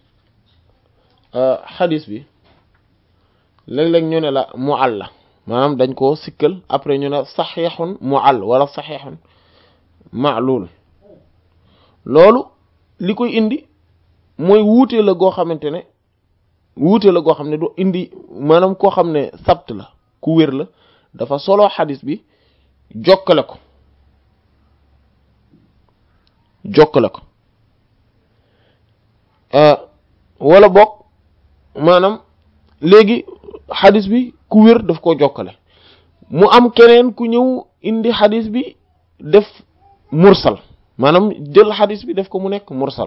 xadis bi léeg-léeg ñu ne la mu àll la maanaam dañ koo sikkal après ñu ne saxiixun mu àll wala saxiixun ma'lul loolu li koy indi mooy wuute la goo xamante ne wuute la goo xam ne du indi maanaam koo xam ne sabt la ku wér la dafa solo xadis bi jokkale ko jokkale ko wala boog maanaam léegi xadis bi ku wér daf koo jokkale mu am keneen ku ñëw indi xadis bi def mursal maanaam jël xadis bi def ko mu nekk mursal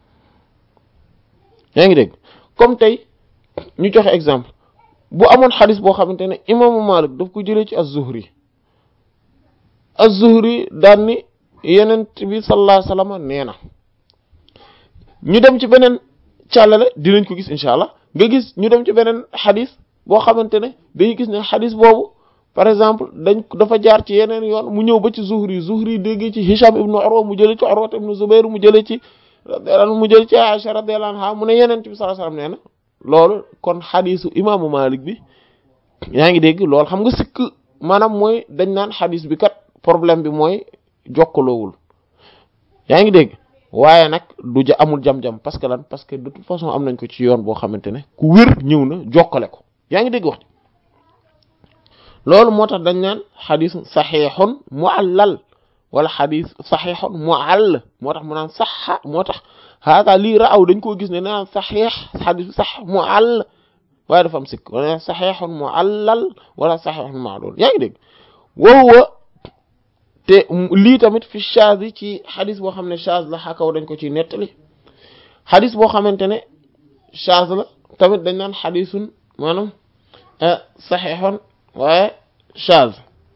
yaa ngi dégg comme tey ñu joxe exemple bu amoon xadis boo xamante ne imaamu Malik daf ko jëlee ci az-Zuhri az-Zuhri daan ni yenent bi sallallahu alayhi wasallam nee na ñu dem ci beneen càllale dinañ ko gis incha allah nga gis ñu dem ci beneen xadis boo xamante ne dañuy gis ne xadis boobu par exemple dañ dafa jaar ci yeneen yoon mu ñëw ba ci Zuhri Zuhri dégg ci Hisham ibn Urwa mu jëlee ci Urwa ibn Zubayr mu jëlee ci mu jëlee ci Aisha radiyallahu anha mu ne yenent bi sallallahu alayhi wasallam nee na loolu kon xadisu imaamu Malik bi yaa ngi dégg loolu xam nga sikk maanaam mooy dañ naan xadis bi kat problème bi mooy jokkaloowul yaa ngi dégg waaye nag du ja amul jam-jam parce que lan parce que de toute façon am nañ ko ci yoon boo xamante ne ku wér ñëw na jokkale ko yaa ngi dégg wax loolu moo tax dañ naan xadis saxiixun mu'allal wala xadis saxiixun mu'all moo tax mu naan saxa moo tax hada lii raaw dañ koo gis ne naan saxiix xadis sax mu'all waaye dafa am sikk wala saxiixun mu'allal wala saxiixun ma'lul yaa ngi dégg woowa te lii tamit fi shaaz yi ci xadis boo xam ne shaaz la xakaw dañ ko ci nettali xadis boo xamante ne shaaz la tamit dañ naan xadisun maanaam saxiixun waaye shaaz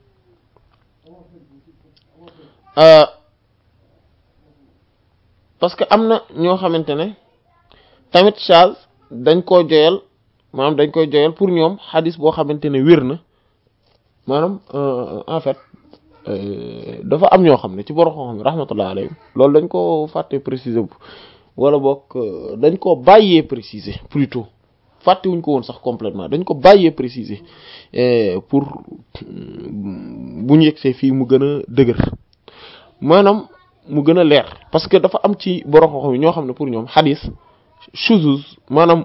parce que am na ñoo xamante ne tamit shaaz dañ koo joyal maanaam dañ koy joyal pour ñoom xadis boo xamante ne wér na maanaam en fait dafa am ñoo xam ne ci borom xam ne rahmatullah alayhim loolu dañ ko fàtte préciser wala boog dañ ko bàyyee préciser plutôt fàtte wuñ ko woon sax complètement dañ ko bàyyee préciser pour bu ñu yegsee fii mu gën a dëgër maanaam mu gën a leer parce que dafa am ci borom xam ñoo xam ne pour ñoom xadis shuzuz maanaam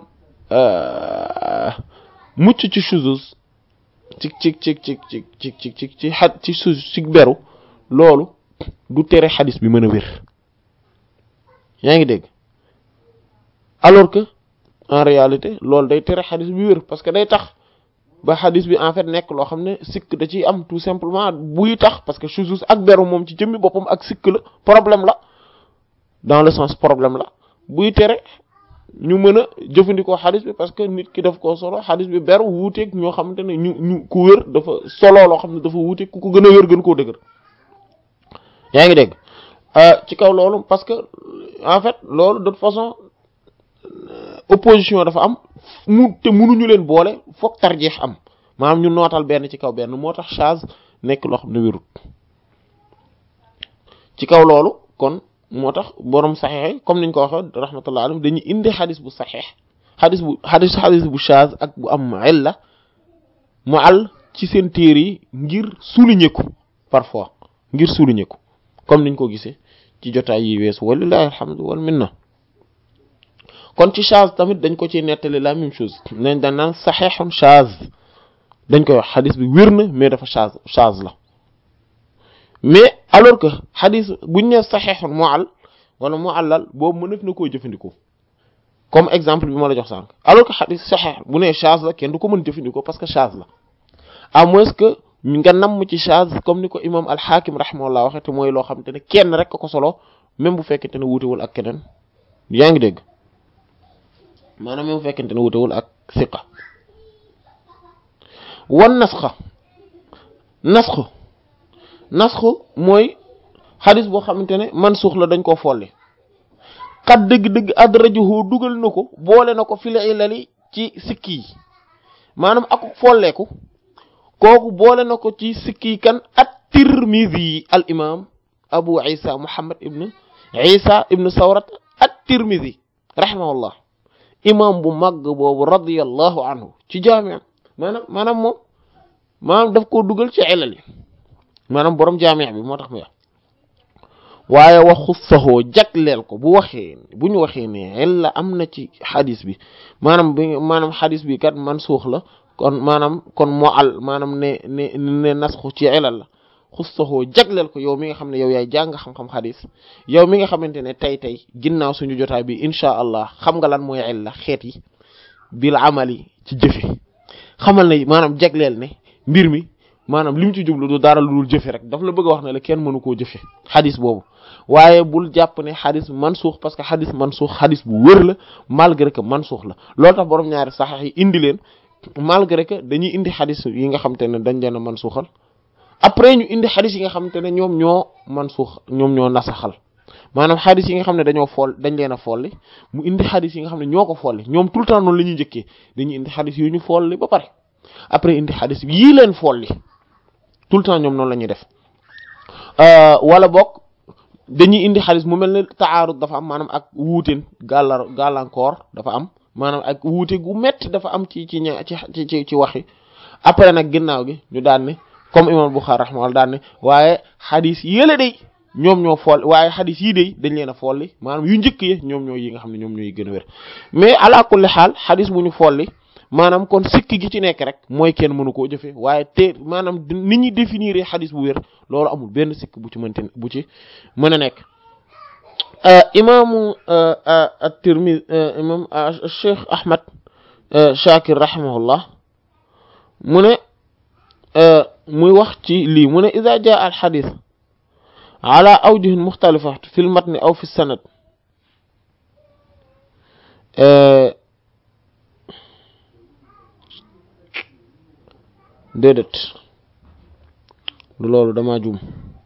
mucc ci shuzuz ci ci ci ci ci ci ci ci ci xa ci su ci beru loolu du tere xadis bi mën a wér yaa ngi dégg alors que en réalité loolu day tere xadis bi wér parce que day tax ba xadis bi en fait nekk loo xam ne sikk da ciy am tout simplement buy tax parce que shuzuz ak beru moom ci jëmmi boppam ak sikk la problème la dans le sens problème la buy tere ñu mën a jëfandikoo xadis bi parce que nit ki daf koo solo xadis bi beru wuuteeg ñoo xamante ne ñu ñu ku wér dafa solo loo xam ne dafa wuuteeg ku ko gën a wér gën koo dëgër yaa ngi dégg ci kaw loolu parce que en fait loolu de toute façon opposition dafa am mu te mënuñu leen boole foog tarjeex am maanaam ñu nootal benn ci kaw benn moo tax shaaz nekk loo xam ne wérut ci kaw loolu kon moo tax borom saxiix comme niñ ko waxee rahmatullah alayhi dañuy indi xadis bu saxiix xadis bu xadis xadis bu shaaz ak bu am illa mu àll ci seen téere yi ngir souligner ko parfois ngir souligner ko comme niñ ko gisee ci jotaay yi weesu walillahi alhamdu wal minna kon ci shaaz tamit dañ ko ci nettali la même chose nañ dañ naan saxiixun shaaz dañ koy wax xadis bi wér na mais dafa shaaz shaaz la mais alors que xadis buñ ne saxiixun mu'all wala mu'allal boobu mënef na koo jëfandikoo comme exemple bi ma la jox sànq alors que xadis saxiix bu ne shaaz la kenn du ko mën jëfandikoo parce que shaaz la à moins que nga namm ci shaaz comme ni ko imam al-Hakim rahimahullah waxe te mooy loo xamante ne kenn rek ko solo même bu fekkente ne wuutewul ak keneen yaa ngi dégg maanaam même bu fekkente ne wuutewul ak siqa wan nasxa nasxu nasxu mooy xadis boo xamante ne mansuux la dañ koo folli xat dëgg-dëgg adrajuhu dugal na ko boole na ko fil ilali ci sikki yi maanaam ak folleeku kooku boole na ko ci sikki kan at-Tirmidhi al imam Abu Isa Muhammad ibn Isa ibn Sawrat at-Tirmidhi rahimahullah imam bu mag boobu radiyallahu anhu ci jaami' maanaam maanaam moom maanaam daf koo dugal ci ilali maanaam borom jaami' bi moo tax mu wax waaye waxu saxoo jagleel ko bu waxee bu ñu waxee ne illa am na ci xadis bi maanaam bi maanaam xadis bi kat mansuux la kon maanaam kon moo al maanaam ne ne ne nasxu ci ilal la xus saxoo jagleel ko yow mi nga xam ne yow yaay jàng xam-xam xadis yow mi nga xamante ne tey tey ginnaaw suñu jotaay bi incha allah xam nga lan mooy illa xeet yi bil amali ci jëfe xamal ne maanaam jagleel ne mbir mi maanaam li mu ci jublu du dara lu dul jëfe rek daf la bëgg a wax ne la kenn mënu koo jëfe xadis boobu waaye bul jàpp ne xadis mansuux parce que xadis mansuux xadis bu wér la malgré que mansuux la loolu tax borom ñaari saxiix yi indi leen malgré que dañuy indi xadis yi nga xamante ne dañ leen a mansuuxal après ñu indi xadis yi nga xamante ne ñoom ñoo mansuux ñoom ñoo nasaxal maanaam xadis yi nga xam ne dañoo fool dañ leen a folli mu indi xadis yi nga xam ne ñoo ko folli ñoom tout le temps noonu la ñuy njëkkee dañuy indi xadis yu ñu folli ba pare après indi xadis yii leen folli tout le temps ñoom noonu la ñuy def wala bokk dañuy indi xadis mu mel ne taarud dafa am maanaam ak wuuteen gàllar gàllankoor dafa am maanaam ak wuute gu metti dafa am ci ci ña ci ci ci waxi après nag ginnaaw gi ñu daan ne comme imam Bukhari rahimahullah daan ne waaye xadis yële day ñoom ñoo fool waaye xadis yii de dañ leen a folli maanaam yu njëkk yi ñoom ñoo yi nga xam ne ñoom ñooy gën a wér mais ala kulli xaal xadis bu ñu folli maanaam kon sikk gi ci nekk rek mooy kenn mënu koo jëfe waaye te maanaam nit ñi définir xadis bu wér loolu amul benn sikk bu ci mënte bu ci mën a nekk imaamu at-Tirmidhi imam Cheikh Ahmad Shakir rahimahullah mu ne muy wax ci lii mu ne iza jaa al xadis ala awjuhin muxtalifa fi l matni aw fi sanad déedéet du loolu dama juum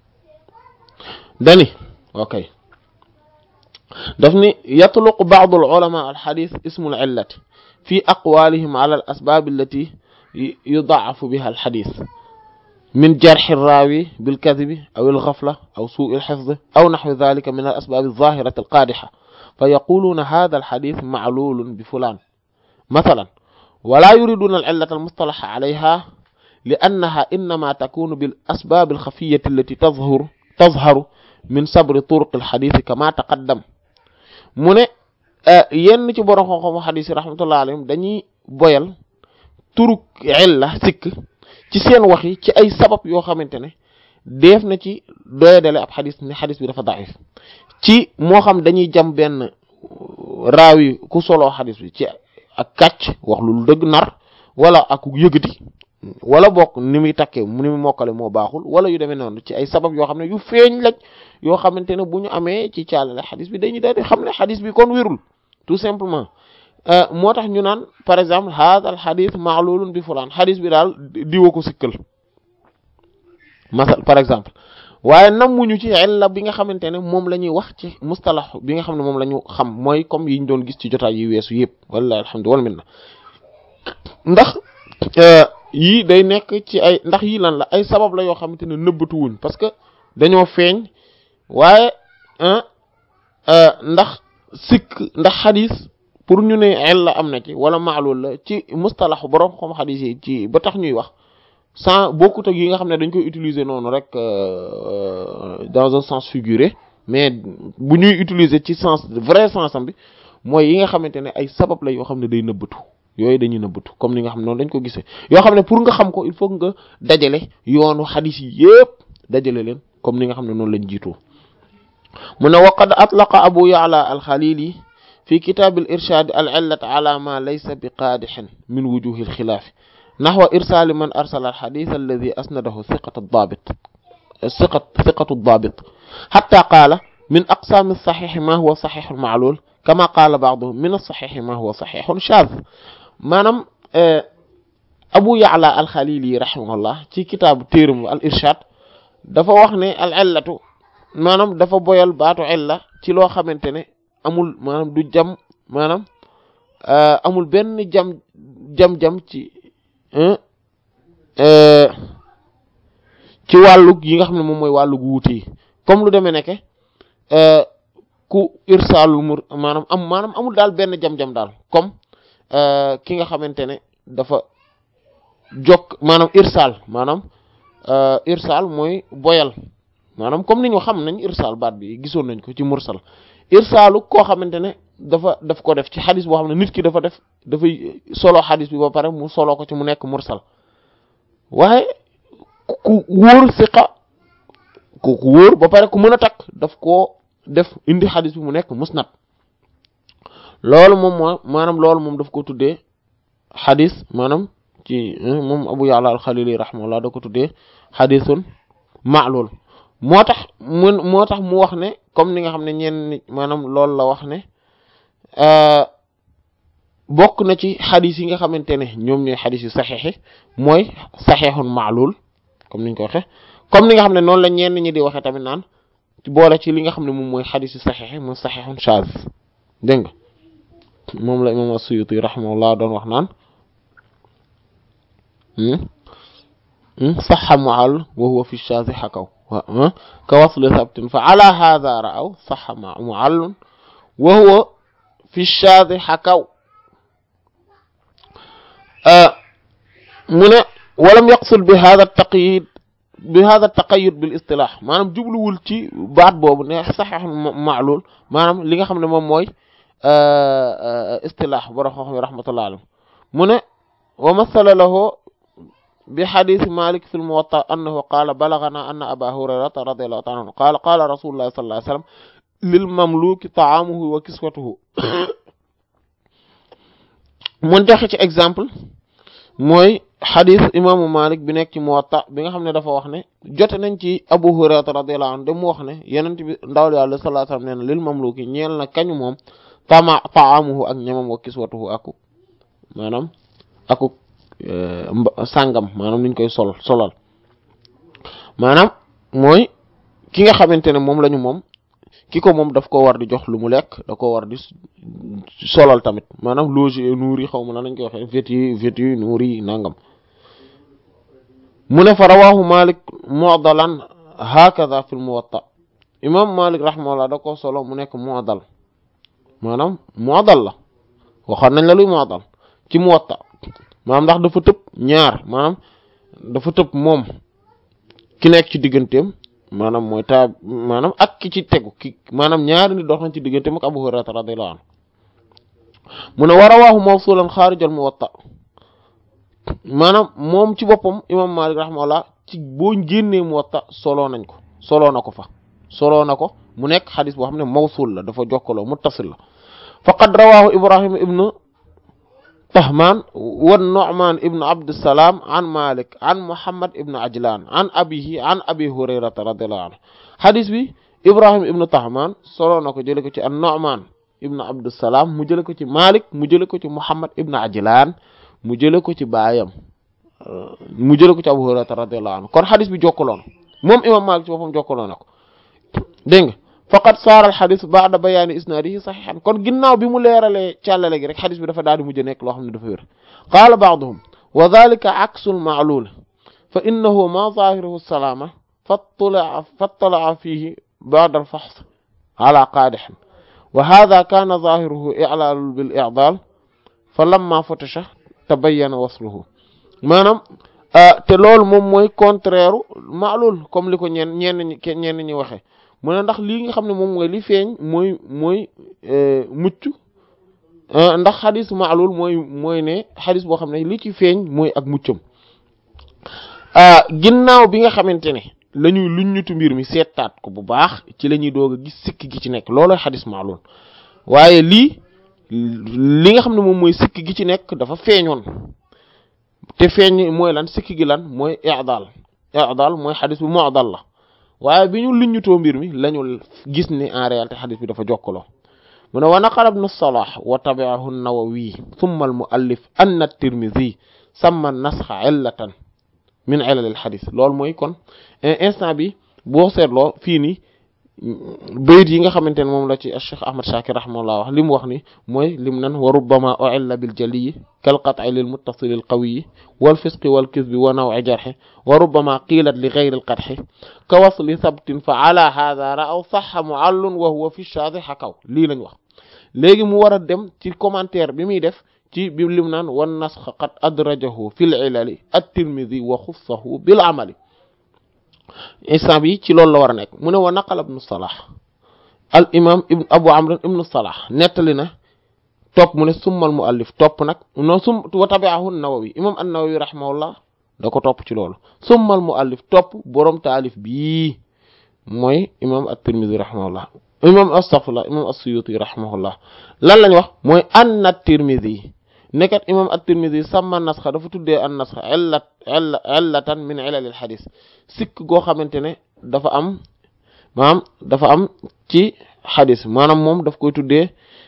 dani ok daf ni yatluqu ba'd al ulama al hadith ismu al illati fi aqwalihim ala al asbab allati yuda'afu biha al hadith min jarh al rawi bil kadhib aw al ghafla aw su' al hifz aw nahw dhalika min al asbab al zahirah al qadiha فيقولون هذا الحديث معلول بفلان مثلا ولا يريدون العلة المصطلح عليها لأنها إنما تكون بالأسباب الخفية التي تظهر تظهر من صبر طرق الحديث كما تقدم mu ne yenn ci borom xam-xamu xadis yi rahmatullahi alayhim dañuy boyal turuk illa sikk ci seen wax yi ci ay sabab yoo xamante ne def na ci doyadale ab xadis ne xadis bi dafa daif ci moo xam dañuy jam benn raawi ku solo xadis bi ci ak kàcc wax lu dëgg nar wala ak yëgati wala bokk ni muy takkee ni muy mokkale moo baaxul wala yu demee noonu ci ay sabab yoo xam ne yu feeñ lañ yoo xamante ne bu ñu amee ci caalale xadis bi dañuy daal di xam ne xadis bi kon wérul tout simplement moo tax ñu naan par exemple hada al xadis ma'lulun bi fulaan xadis bi daal diwa ko sikkal masal par exemple waaye namuñu ci illa bi nga xamante ne moom la ñuy wax ci mustalax bi nga xam ne moom la ñu xam mooy comme yi ñu doon gis ci jotaay yi weesu yëpp wallahi alhamdulillah wal minna ndax yii day nekk ci ay ndax yii lan la ay sabab la yoo xamante ne nëbbatuwuñ parce que dañoo feeñ waaye ndax sikk ndax xadis pour ñu ne illa am na ci wala ma'lul la ci mustalax borom xam xadis yi ci ba tax ñuy wax sans bokkut ak yi nga xam ne dañ koy utiliser noonu rek dans un sens figuré mais bu ñuy utiliser ci sens vrai sens am bi mooy yi nga xamante ne ay sabab la yoo xam ne day nëbbatu yooyu dañuy nëbbatu comme ni nga xam ne noonu dañ ko gisee yoo xam ne pour nga xam ko il faut nga dajale yoonu xadis yi yépp dajale leen comme ni nga xam ne noonu lañ jiitoo mu ne waqad atlaqa abu ya'la al-Khalili fi kitab al-irshad al-illat ala ma laysa bi qadihin min wujuh al-khilaf nahwa irsal man arsala al-hadith alladhi asnadahu thiqat ad-dabit thiqat thiqat ad-dabit hatta qala min aqsam as-sahih ma huwa sahih al-ma'lul kama qala ba'duhum min as-sahih ma huwa sahih shadh maanaam abu ya'la al-Khalili rahimahullah ci kitaabu téeram al-irshad dafa wax ne al-illatu maanaam dafa boyal baatu illa ci loo xamante ne amul maanaam du jam maanaam amul benn jam jam-jam ci ci wàllu yi nga xam ne moom mooy wàllu gu wuute yi comme lu demee nekke ku irsaalul mur maanaam am maanaam amul daal benn jam-jam daal comme ki nga xamante ne dafa jokk maanaam irsaal maanaam irsaal mooy boyal maanaam comme ni ñu xam nañ irsaal baat bi gisoon nañ ko ci mursal irsaalu koo xamante ne dafa daf ko def ci xadis boo xam ne nit ki dafa def dafay solo xadis bi ba pare mu solo ko ci mu nekk mursal waaye ku wóor siqa ku ku wóor ba pare ku mën a takk daf koo def indi xadis bi mu nekk musnad loolu moom moo maanaam loolu moom daf ko tuddee xadis maanaam ci moom Abu Ya'la al-Khalili rahimahullah da ko tuddee xadisun ma'lul moo tax mu moo tax mu wax ne comme ni nga xam ne ñenn maanaam loolu la wax ne bokk na ci xadis yi nga xamante ne ñoom ñooy xadis yu saxiix mooy saxiixun ma'lul comme niñ ko waxee comme ni nga xam ne noonu la ñenn ñi di waxee tamit naan boole ci li nga xam ne moom mooy xadis yu saxiix mooy saxiixun shaaz dégg nga moom la imam as-Suyuti rahimahullah doon wax naan saxa mu'al wa huwa fi shaaz xakaw ka wasli sabtin fa ala hadha ra'aw saxa mu'al wa huwa fi shaaz xakaw mu ne walam yaqsul bi hadha at-taqyid bi hada taqayyud bil istilah maanaam jubluwul ci baat boobu ne sahih ma'lul maanaam li nga xam ne moom mooy istilah borom xam-xam yi rahmatullah alayhi mu ne wa masala lahu bi hadith Malik fi al-Muwatta annahu qala balaghana anna Aba Hurayrata radiyallahu ta'ala anhu qala qala rasulullah sallallahu alayhi wasallam lil mamluki ta'amuhu wa kiswatuhu mun joxe ci exemple mooy xadis imaamu Malik bi nekk ci Muwatta bi nga xam ne dafa wax ne jote nañ ci Abu Hurayra radiyallahu anhu de mu wax ne yenent bi ndawal yàlla sallallahu alayhi wasallam nee na lil mamluki ñeel na kañu moom tama ta'amuhu ak ñamam wa kiswatuhu aku maanaam aku sàngam maanaam niñ koy sol solal maanaam mooy ki nga xamante ne moom lañu moom ki ko moom daf ko war di jox lu mu lekk da ko war di solal tamit maanaam loger nourri xaw ma na lañ koy waxee vêtu vêtu nourri nangam mu ne fa rawahu Malik mu'dalan hakaza fil Muwatta imam Malik rahimahullah da ko solo mu nekk mu'dal maanaam mu'dal la waxoon nañ la luy mu'dal ci Muwatta maanaam ndax dafa tëb ñaar maanaam dafa tëb moom ki nekk ci digganteem maanaam mooy taa maanaam ak ki ci tegu ki maanaam ñaari nit dox nañ ci digganteem ak Abu Hurayra radiyallahu anhu mu ne wa rawaahu mawsulan xaarijal Muwatta maanaam moom ci boppam imam Malik rahimahullah ci boo génnee Muwatta soloo nañ ko soloo na ko fa soloo na ko mu nekk xadis boo xam ne mawsul la dafa jokkaloo muttasil la faqad rawaahu Ibrahim ibnu Tahman wa Nu'man ibn Abdussalam an Malik an Muhammad ibn Ajlan an abihi an Abi Hurayrata radiyallahu anhu hadis bi Ibrahim ibn Tahman solo na ko jële ko ci an Nu'man ibn Abdussalam mu jële ko ci Malik mu jële ko ci Muhammad ibn Ajlan mu jële ko ci baayam mu jële ko ci Abu Hurayrata radiyallahu anhu kon hadis bi jokkaloon moom imam Malik ci boppam jokkaloo na ko dégg nga faqad saara al xadis ba'da bayaani isnaadihi saxiixan kon ginnaaw bi mu leeralee càllale gi rek xadis bi dafa daal di mujj nekk loo xam ne dafa wér qaala ba'duhum wa dhalika aksul ma'lul fa innahu ma zaahiruhu salaama fattala'a fattala'a fiihi ba'da al-fahs ala qaadihin wa haadha kaana zaahiruhu i'laal bil i'daal fa lamma futisha tabayyana wasluhu maanaam te loolu moom mooy contraire ma'lul comme li ko ñenn ñenn ñi ñenn ñi waxee mu ne ndax lii nga xam ne moom mooy li feeñ mooy mooy mucc ndax xadis ma'lul mooy mooy ne xadis boo xam ne li ci feeñ mooy ak muccam ginnaaw bi nga xamante ne la ñuy luñ ñutu mbir mi seetaat ko bu baax ci la ñuy doog a gis sikk gi ci nekk loolooy xadis ma'lul waaye lii li nga xam ne moom mooy sikk gi ci nekk dafa feeñoon te feeñ mooy lan sikk gi lan mooy i'dal i'dal mooy xadis bu mu'dal la waaye bi ñu liñutoo mbir mi lañu gis ne en réalité xadis bi dafa jokkaloo mu ne wa naqala ibn Salah wa tabi'ahu an-Nawawi thumma al-mu'allif anna at-Tirmidhi samma nasxa illatan min ilal al-hadith loolu mooy kon instant bi boo seetloo fii nii bayit yi nga xamante ne moom la ci Cheikh Ahmad Shakir rahimahullah wax li mu wax ni mooy lim nan wa rubbama u'illa bil jaliyyi kal qat'i lil muttasil al qawiyyi wal fisqi wal kizbi wa naw'i jarhi wa rubbama qilat li ghayri al qadhi ka wasli sabtin fa ala hadha ra'aw sahha mu'allun wa huwa fi shadhi hakaw lii lañ wax léegi mu war a dem ci commentaire bi muy def ci bi lim naan wan nasx qad adrajahu fil ilali at-Tirmidhi wa khussahu bil amali instant bi ci loolu la war a nekk mu ne wa naqala ibn Salah al imam ibn Abu Amr ibn Salah nettali na topp mu ne summal muallif topp nag non sum wa tabi'ahu an-Nawawi imam an-Nawawi rahimahullah da ko topp ci loolu summal muallif topp borom taalif bii mooy imam at-Tirmidhi rahimahullah imam astaghfirullah imam as-Suyuti rahimahullah lan lañ wax mooy anna at-Tirmidhi nekkat imam at-Tirmidhi sama nasxa dafa tuddee an nasxa illat illatan min ilal al-hadith sikk goo xamante ne dafa am maanaam dafa am ci xadis maanaam moom daf koy tuddee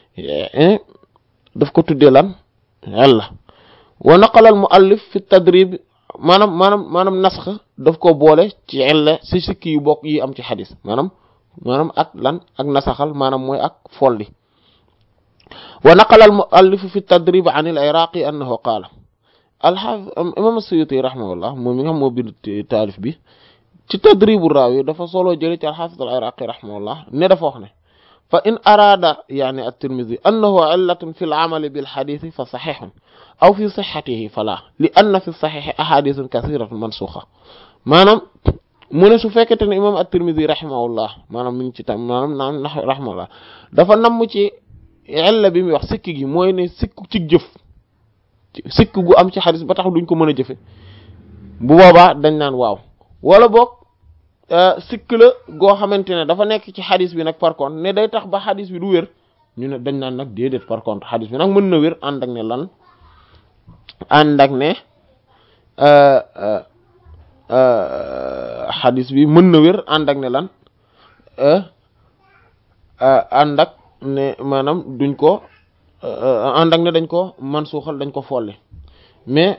daf ko tuddee lan illa wa naqala al-muallif fi tadrib maanaam maanaam maanaam nasx daf ko boole ci illa si sikk yu bokk yi am ci xadis maanaam maanaam ak lan ak nasaxal maanaam mooy ak folli wa naqala al-muallif fi tadrib an al-Iraqi annahu qaala al-hafiz imam as-Suyuti rahimahullah moom mi nga xam moo bind taalif bi ci tadribu raawi dafa solo jële ci al-hafiz al-Iraqi rahimahullah ne dafa wax ne fa in araada yani at-Tirmidhi annahu illatun fi al-amali bil-hadith fa sahihun aw fi sihhatihi fala li anna fi as-sahih ahadithun kathiratun mansukha maanaam mu ne su fekkete ne imam at-Tirmidhi rahimahullah maanaam mi ngi ci tam maanaam naan na rahimahullah dafa namm ci illa bi muy wax sikk gi mooy ne sikk ci jëf sikk gu am ci xadis ba tax duñ ko mën a jëfe bu boobaa dañ naan waaw wala boog sikk la goo xamante ne dafa nekk ci xadis bi nag par contre ne day tax ba xadis bi du wér ñu ne dañ naan nag déedéet par contre xadis bi nag mën na wér ànd ak ne lan ànd ak ne xadis bi mën na wér ànd ak ne lan ànd ak ne maanaam duñ ko ànd ak ne dañ ko man suuxal dañ ko folli mais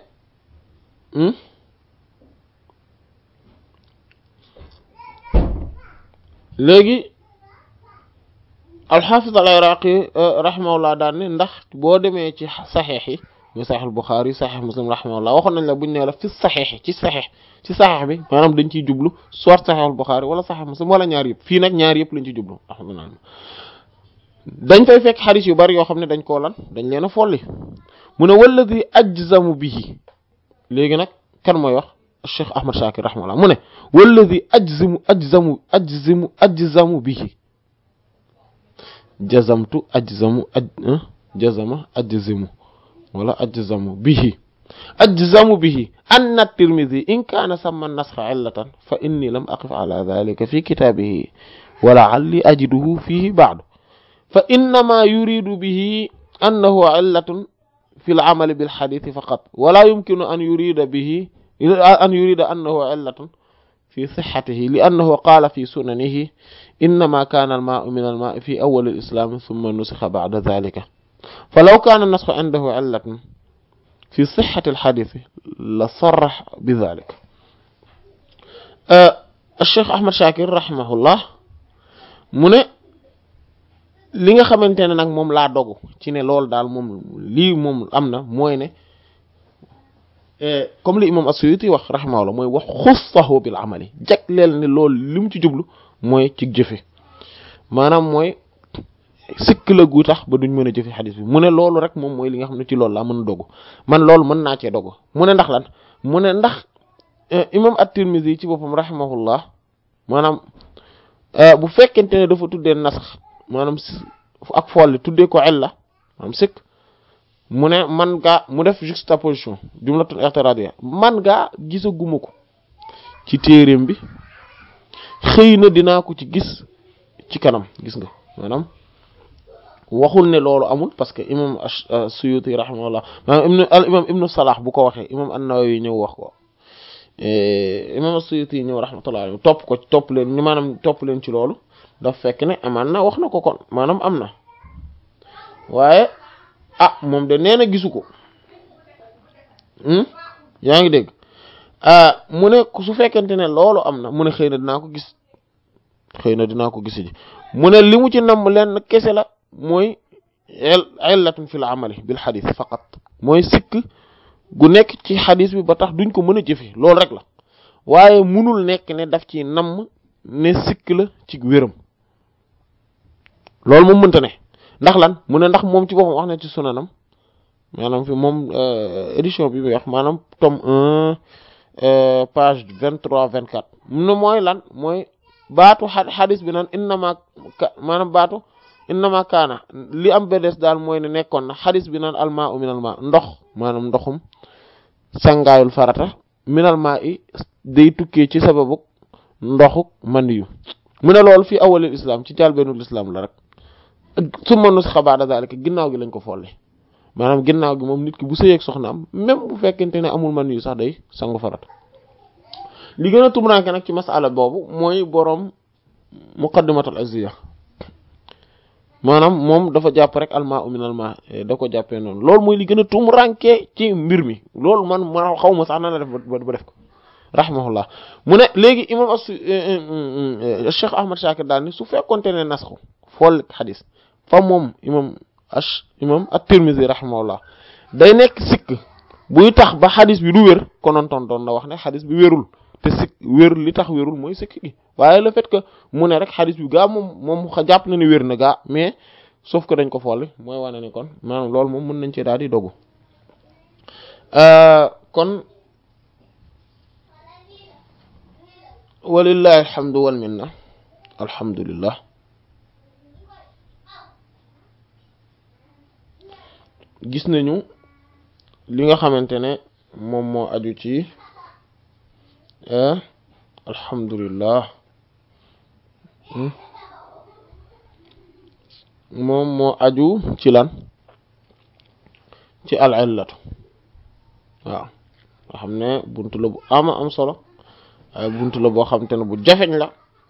léegi alxaafis al iraqi rahimahullah daan ne ndax boo demee ci saxeex yi muy saxeex Buxaari saxeex Muslim rahimahullah waxoon nañ la buñ nee la fi saxeex ci saxeex ci saxeex bi maanaam dañ ciy jublu soit saxeex Buxaari wala saxeex Muslim wala ñaar yëpp fii nag ñaar yëpp lañ ci jublu alhamdulillah dañ fay fekk xadis yu bari yoo xam ne dañ koo lan dañ leen a folli mu ne walladi ajzamu bihi léegi nag kan mooy wax Cheikh Ahmad Shakir rahimahullah mu ne walladi ajzimu ajzamu ajzimu ajzamu bihi jazamtu ajzamu aj jazama ajzimu wala ajzamu bihi ajzamu bihi anna at-Tirmidhi in kaana samma an-naskha illatan fa inni lam aqif ala dhalika fi kitabihi wa la'alli ajiduhu fihi ba'du fa innama yuridu bihi annahu illatun fi al-amal bil hadith faqat wa la yumkinu an yurida bihi an yurida annahu illatun في صحته لأنه قال في سننه إنما كان الماء من الماء في أول الإسلام ثم نسخ بعد ذلك فلو كان النسخ عنده علة في صحة الحديث لصرح بذلك. أه الشيخ أحمد شاكر رحمه الله mu ne li nga xamante ne nag moom laa dogu ci ne loolu daal moom lii moom am na mooy ne comme li imam as-Suyuti wax rahimahullah mooy wax xussahu bil amali jagleel ne loolu li mu ci jublu mooy ci jëfe maanaam mooy sikk la gu tax ba duñ mën a jëfe xadis bi mu ne loolu rek moom mooy li nga xam ne ci loolu laa mën a dogu man loolu mën naa cee dogu mu ne ndax lan mu ne ndax imam at-Tirmidhi ci boppam rahimahullah maanaam bu fekkente ne dafa tuddee nasax maanaam ak folli tuddee ko illa maanaam sikk mu ne man gaa mu def juxtaposition jumlatun i'tiradiyya man gaa gisaguma ko ci téereem bi xëy na dinaa ko ci gis ci kanam gis nga maanaam waxul ne loolu amul parce que imam Suyuti rahimahullah maanaam ibnu al imam ibnu Salah bu ko waxee imam an-Nawawi ñëw wax ko imam Suyuti ñëw rahmatullah alayhi topp ko topp leen ñu maanaam topp leen ci loolu daf fekk ne amaan na wax na ko kon maanaam am na waaye ah moom de nee na gisu ko yaa ngi dégg mu ne su fekkente ne loolu am na mu ne xëy na dinaa ko gis xëy na dinaa ko gis ji mu ne li mu ci namm leen kese la mooy illatun fil amali bil xadis faqat mooy sikk gu nekk ci xadis bi ba tax duñ ko mën a jëfe loolu rek la waaye munul nekk ne daf ci namm ne sikk la ci wéram loolu moom mënta ne ndax lan mu ne ndax moom ci boppam wax na ci sunanam maanaam fi moom édition bi muy wax maanaam tome un page vingt-trois vingt-quatre mu ne mooy lan mooy baatu xadis bi naan innama maanaam baatu innama kaana li am bedes daal mooy ne nekkoon na xadis bi naan almaa u minal maa ndox maanaam ndoxum sangaayul farata minal maa i day tukkee ci sababu ndoxuk maniyu mu ne loolu fii awalil islam ci jàlbeenul islam la rek summa nusikha ba'da zalika ginnaaw gi lañ ko folle maanaam ginnaaw gi moom nit ki bu sëyeeg soxnaam même bu fekkente ne amul maniyu sax day sangu farata li gën a tumuraanke nag ci masala boobu mooy boroom muqaddimatul azziya maanaam moom dafa jàpp rek almaa min almaa da ko jàppee noonu loolu mooy li gën a tumuraanke ci mbir mi loolu man ma xaw ma sax nan la def ba def ko rahimahullah mu ne léegi imam as Cheikh Ahmad Shakir daal ni su fekkonte ne nasxu fool xadis fa moom imam ash imam at-Tirmidhi rahimahullah day nekk sikk buy tax ba xadis bi du wér konontoon doon na wax ne xadis bi wérul te sikk wér li tax wérul mooy sikk gi waaye le fait que mu ne rek xadis bi gaa moom moom jàpp na ni wér na gaa mais sauf que dañ ko folli mooy wane ni kon maanaam loolu moom mën nañ ci daal di dogu kon walillahi alhamdu wal minna. alhamdulillah gis nañu li nga xamante ne moom moo aju ci alhamdulillah moom moo aju ci lan ci al illatu waaw nga xam ne buntu la bu ama am solo waaye buntu la boo xamante ne bu jafeñ la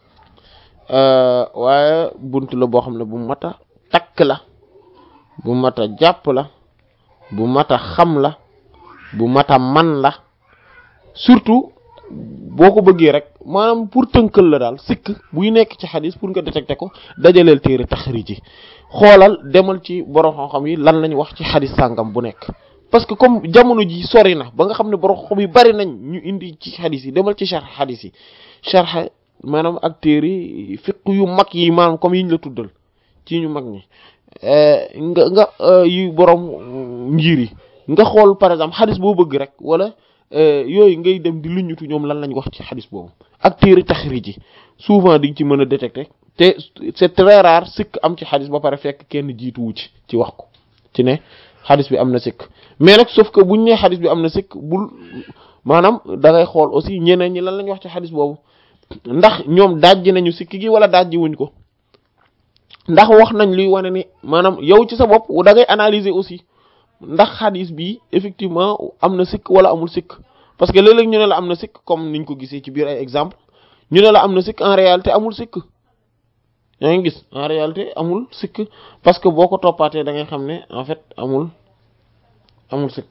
waaye buntu la boo xam ne bu mat a takk la bu mat a jàpp la bu mat a xam la bu mat a man la surtout boo ko bëggee rek maanaam pour tënkal la daal sikk buy nekk ci xadis pour nga détecter ko dajaleel téere taxrij yi xoolal demal ci borom xam-xam yi lan lañ wax ci xadis sàngam bu nekk parce que comme jamono ji sori na ba nga xam ne borom xam yi bari nañ ñu indi ci xadis yi demal ci sharh xadis yi sharh maanaam ak téere fiq yu mag yi maanaam comme yiñ la tuddal ci ñu mag ñi nga nga yu borom ngir yi nga xool par exemple xadis boo bëgg rek wala yooyu ngay dem di luñutu ñoom lan lañ wax ci xadis boobu ak téere taxrij yi souvent di nga ci mën a détecter te c'est très rare sikk am ci xadis ba pare fekk kenn jiituwu ci ci wax ko ci ne xadis bi am na sikk mais nag sauf que buñ ne xadis bi am na sikk bul maanaam da ngay xool aussi ñeneen ñi lan lañ wax ci xadis boobu ndax ñoom dajji nañu sikk gi wala dajji wuñ ko ndax wax nañ luy wane ni maanaam yow ci sa bopp da ngay analyser aussi ndax xadis bi effectivement am na sikk wala amul sikk parce que léeg-léeg ñu ne la am na sikk comme niñ ko gisee ci biir ay exemple ñu ne la am na sikk en réalité amul sikk yaa ngi gis en réalité amul sikk parce que boo ko toppaatee da ngay xam ne en fait amul amul sikk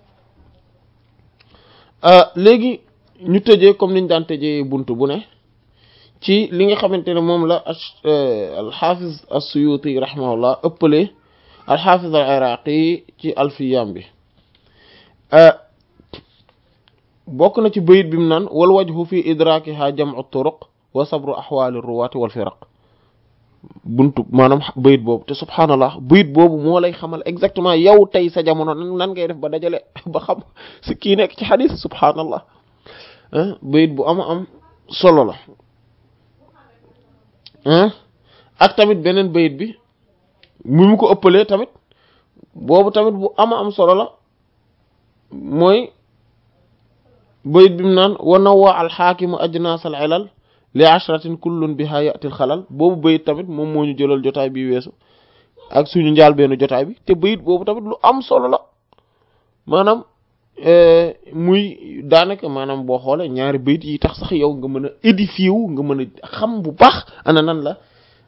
léegi ñu tëjee comme niñ daan tëjee buntu bu ne ci li nga xamante ne moom la al-Hafiz as-Suyuti rahimahullah ëppale al-Hafiz al-Iraqi ci alfiyam bi bokk na ci bayit bi mu naan wal wajhu fi idrakiha jam'u turuq wa sabru ahwali ruwati wal firaq buntu maanaam bayit boobu te subhaanallah bayit boobu moo lay xamal exactement yow tey sa jamono nan ngay def ba dajale ba xam si kii nekk ci xadis subhaanallah bayit bu ama am solo la ak tamit beneen bayit bi mu mu ko ëppalee tamit boobu tamit bu ama am solo la mooy bayit bi mu naan wa nawwa alxaakimu ajnaas al ilal li ashratin kullun biha ya'ti al xalal boobu bayit tamit moom moo ñu jëlal jotaay bi weesu ak suñu njaal benn jotaay bi te bayit boobu tamit lu am solo la maanaam muy daanaka maanaam boo xoolee ñaari bayit yi tax sax yow nga mën a édifier wu nga mën a xam bu baax ana nan la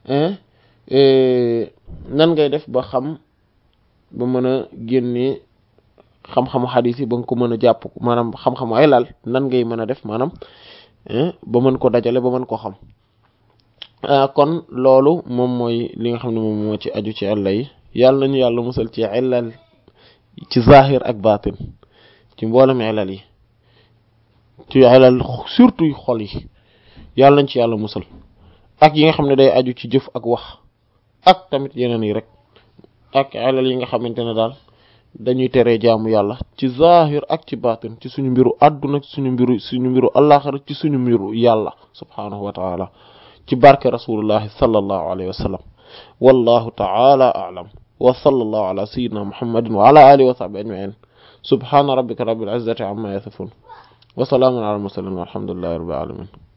nan ngay def ba xam ba mën a génnee xam-xamu xadis yi ba nga ko mën a jàpp maanaam xam-xamu ay laal nan ngay mën a def maanaam ba mën ko dajale ba mën ko xam kon loolu moom mooy li nga xam ne moom moo ci aju ci illa yi yàlla nañu yàlla musal ci illal ci zahir ak batin ci mboolem illal yi ci illal surtout xol yi yàlla nañ ci yàlla musal ak yi nga xam ne day aju ci jëf ak wax ak tamit yeneen yi rek ak illal yi nga xamante ne daal dañuy tere jaamu yàlla ci zahir ak ci batin ci suñu mbiru àdduna ci suñu mbiru suñu mbiru àllaxira ci suñu mbiru yàlla subhanahu wa ta'ala ci barke rasulullahi sallallahu alayhi wa sallam wallahu ta'ala a'lam wa sallallahu ala sayyidina muhammadin wa ala alihi wa sahbihi ajma'in subhana rabbika rabbil izzati amma yasifun wa salamun ala al mursalin walhamdulillahi rabbil alamin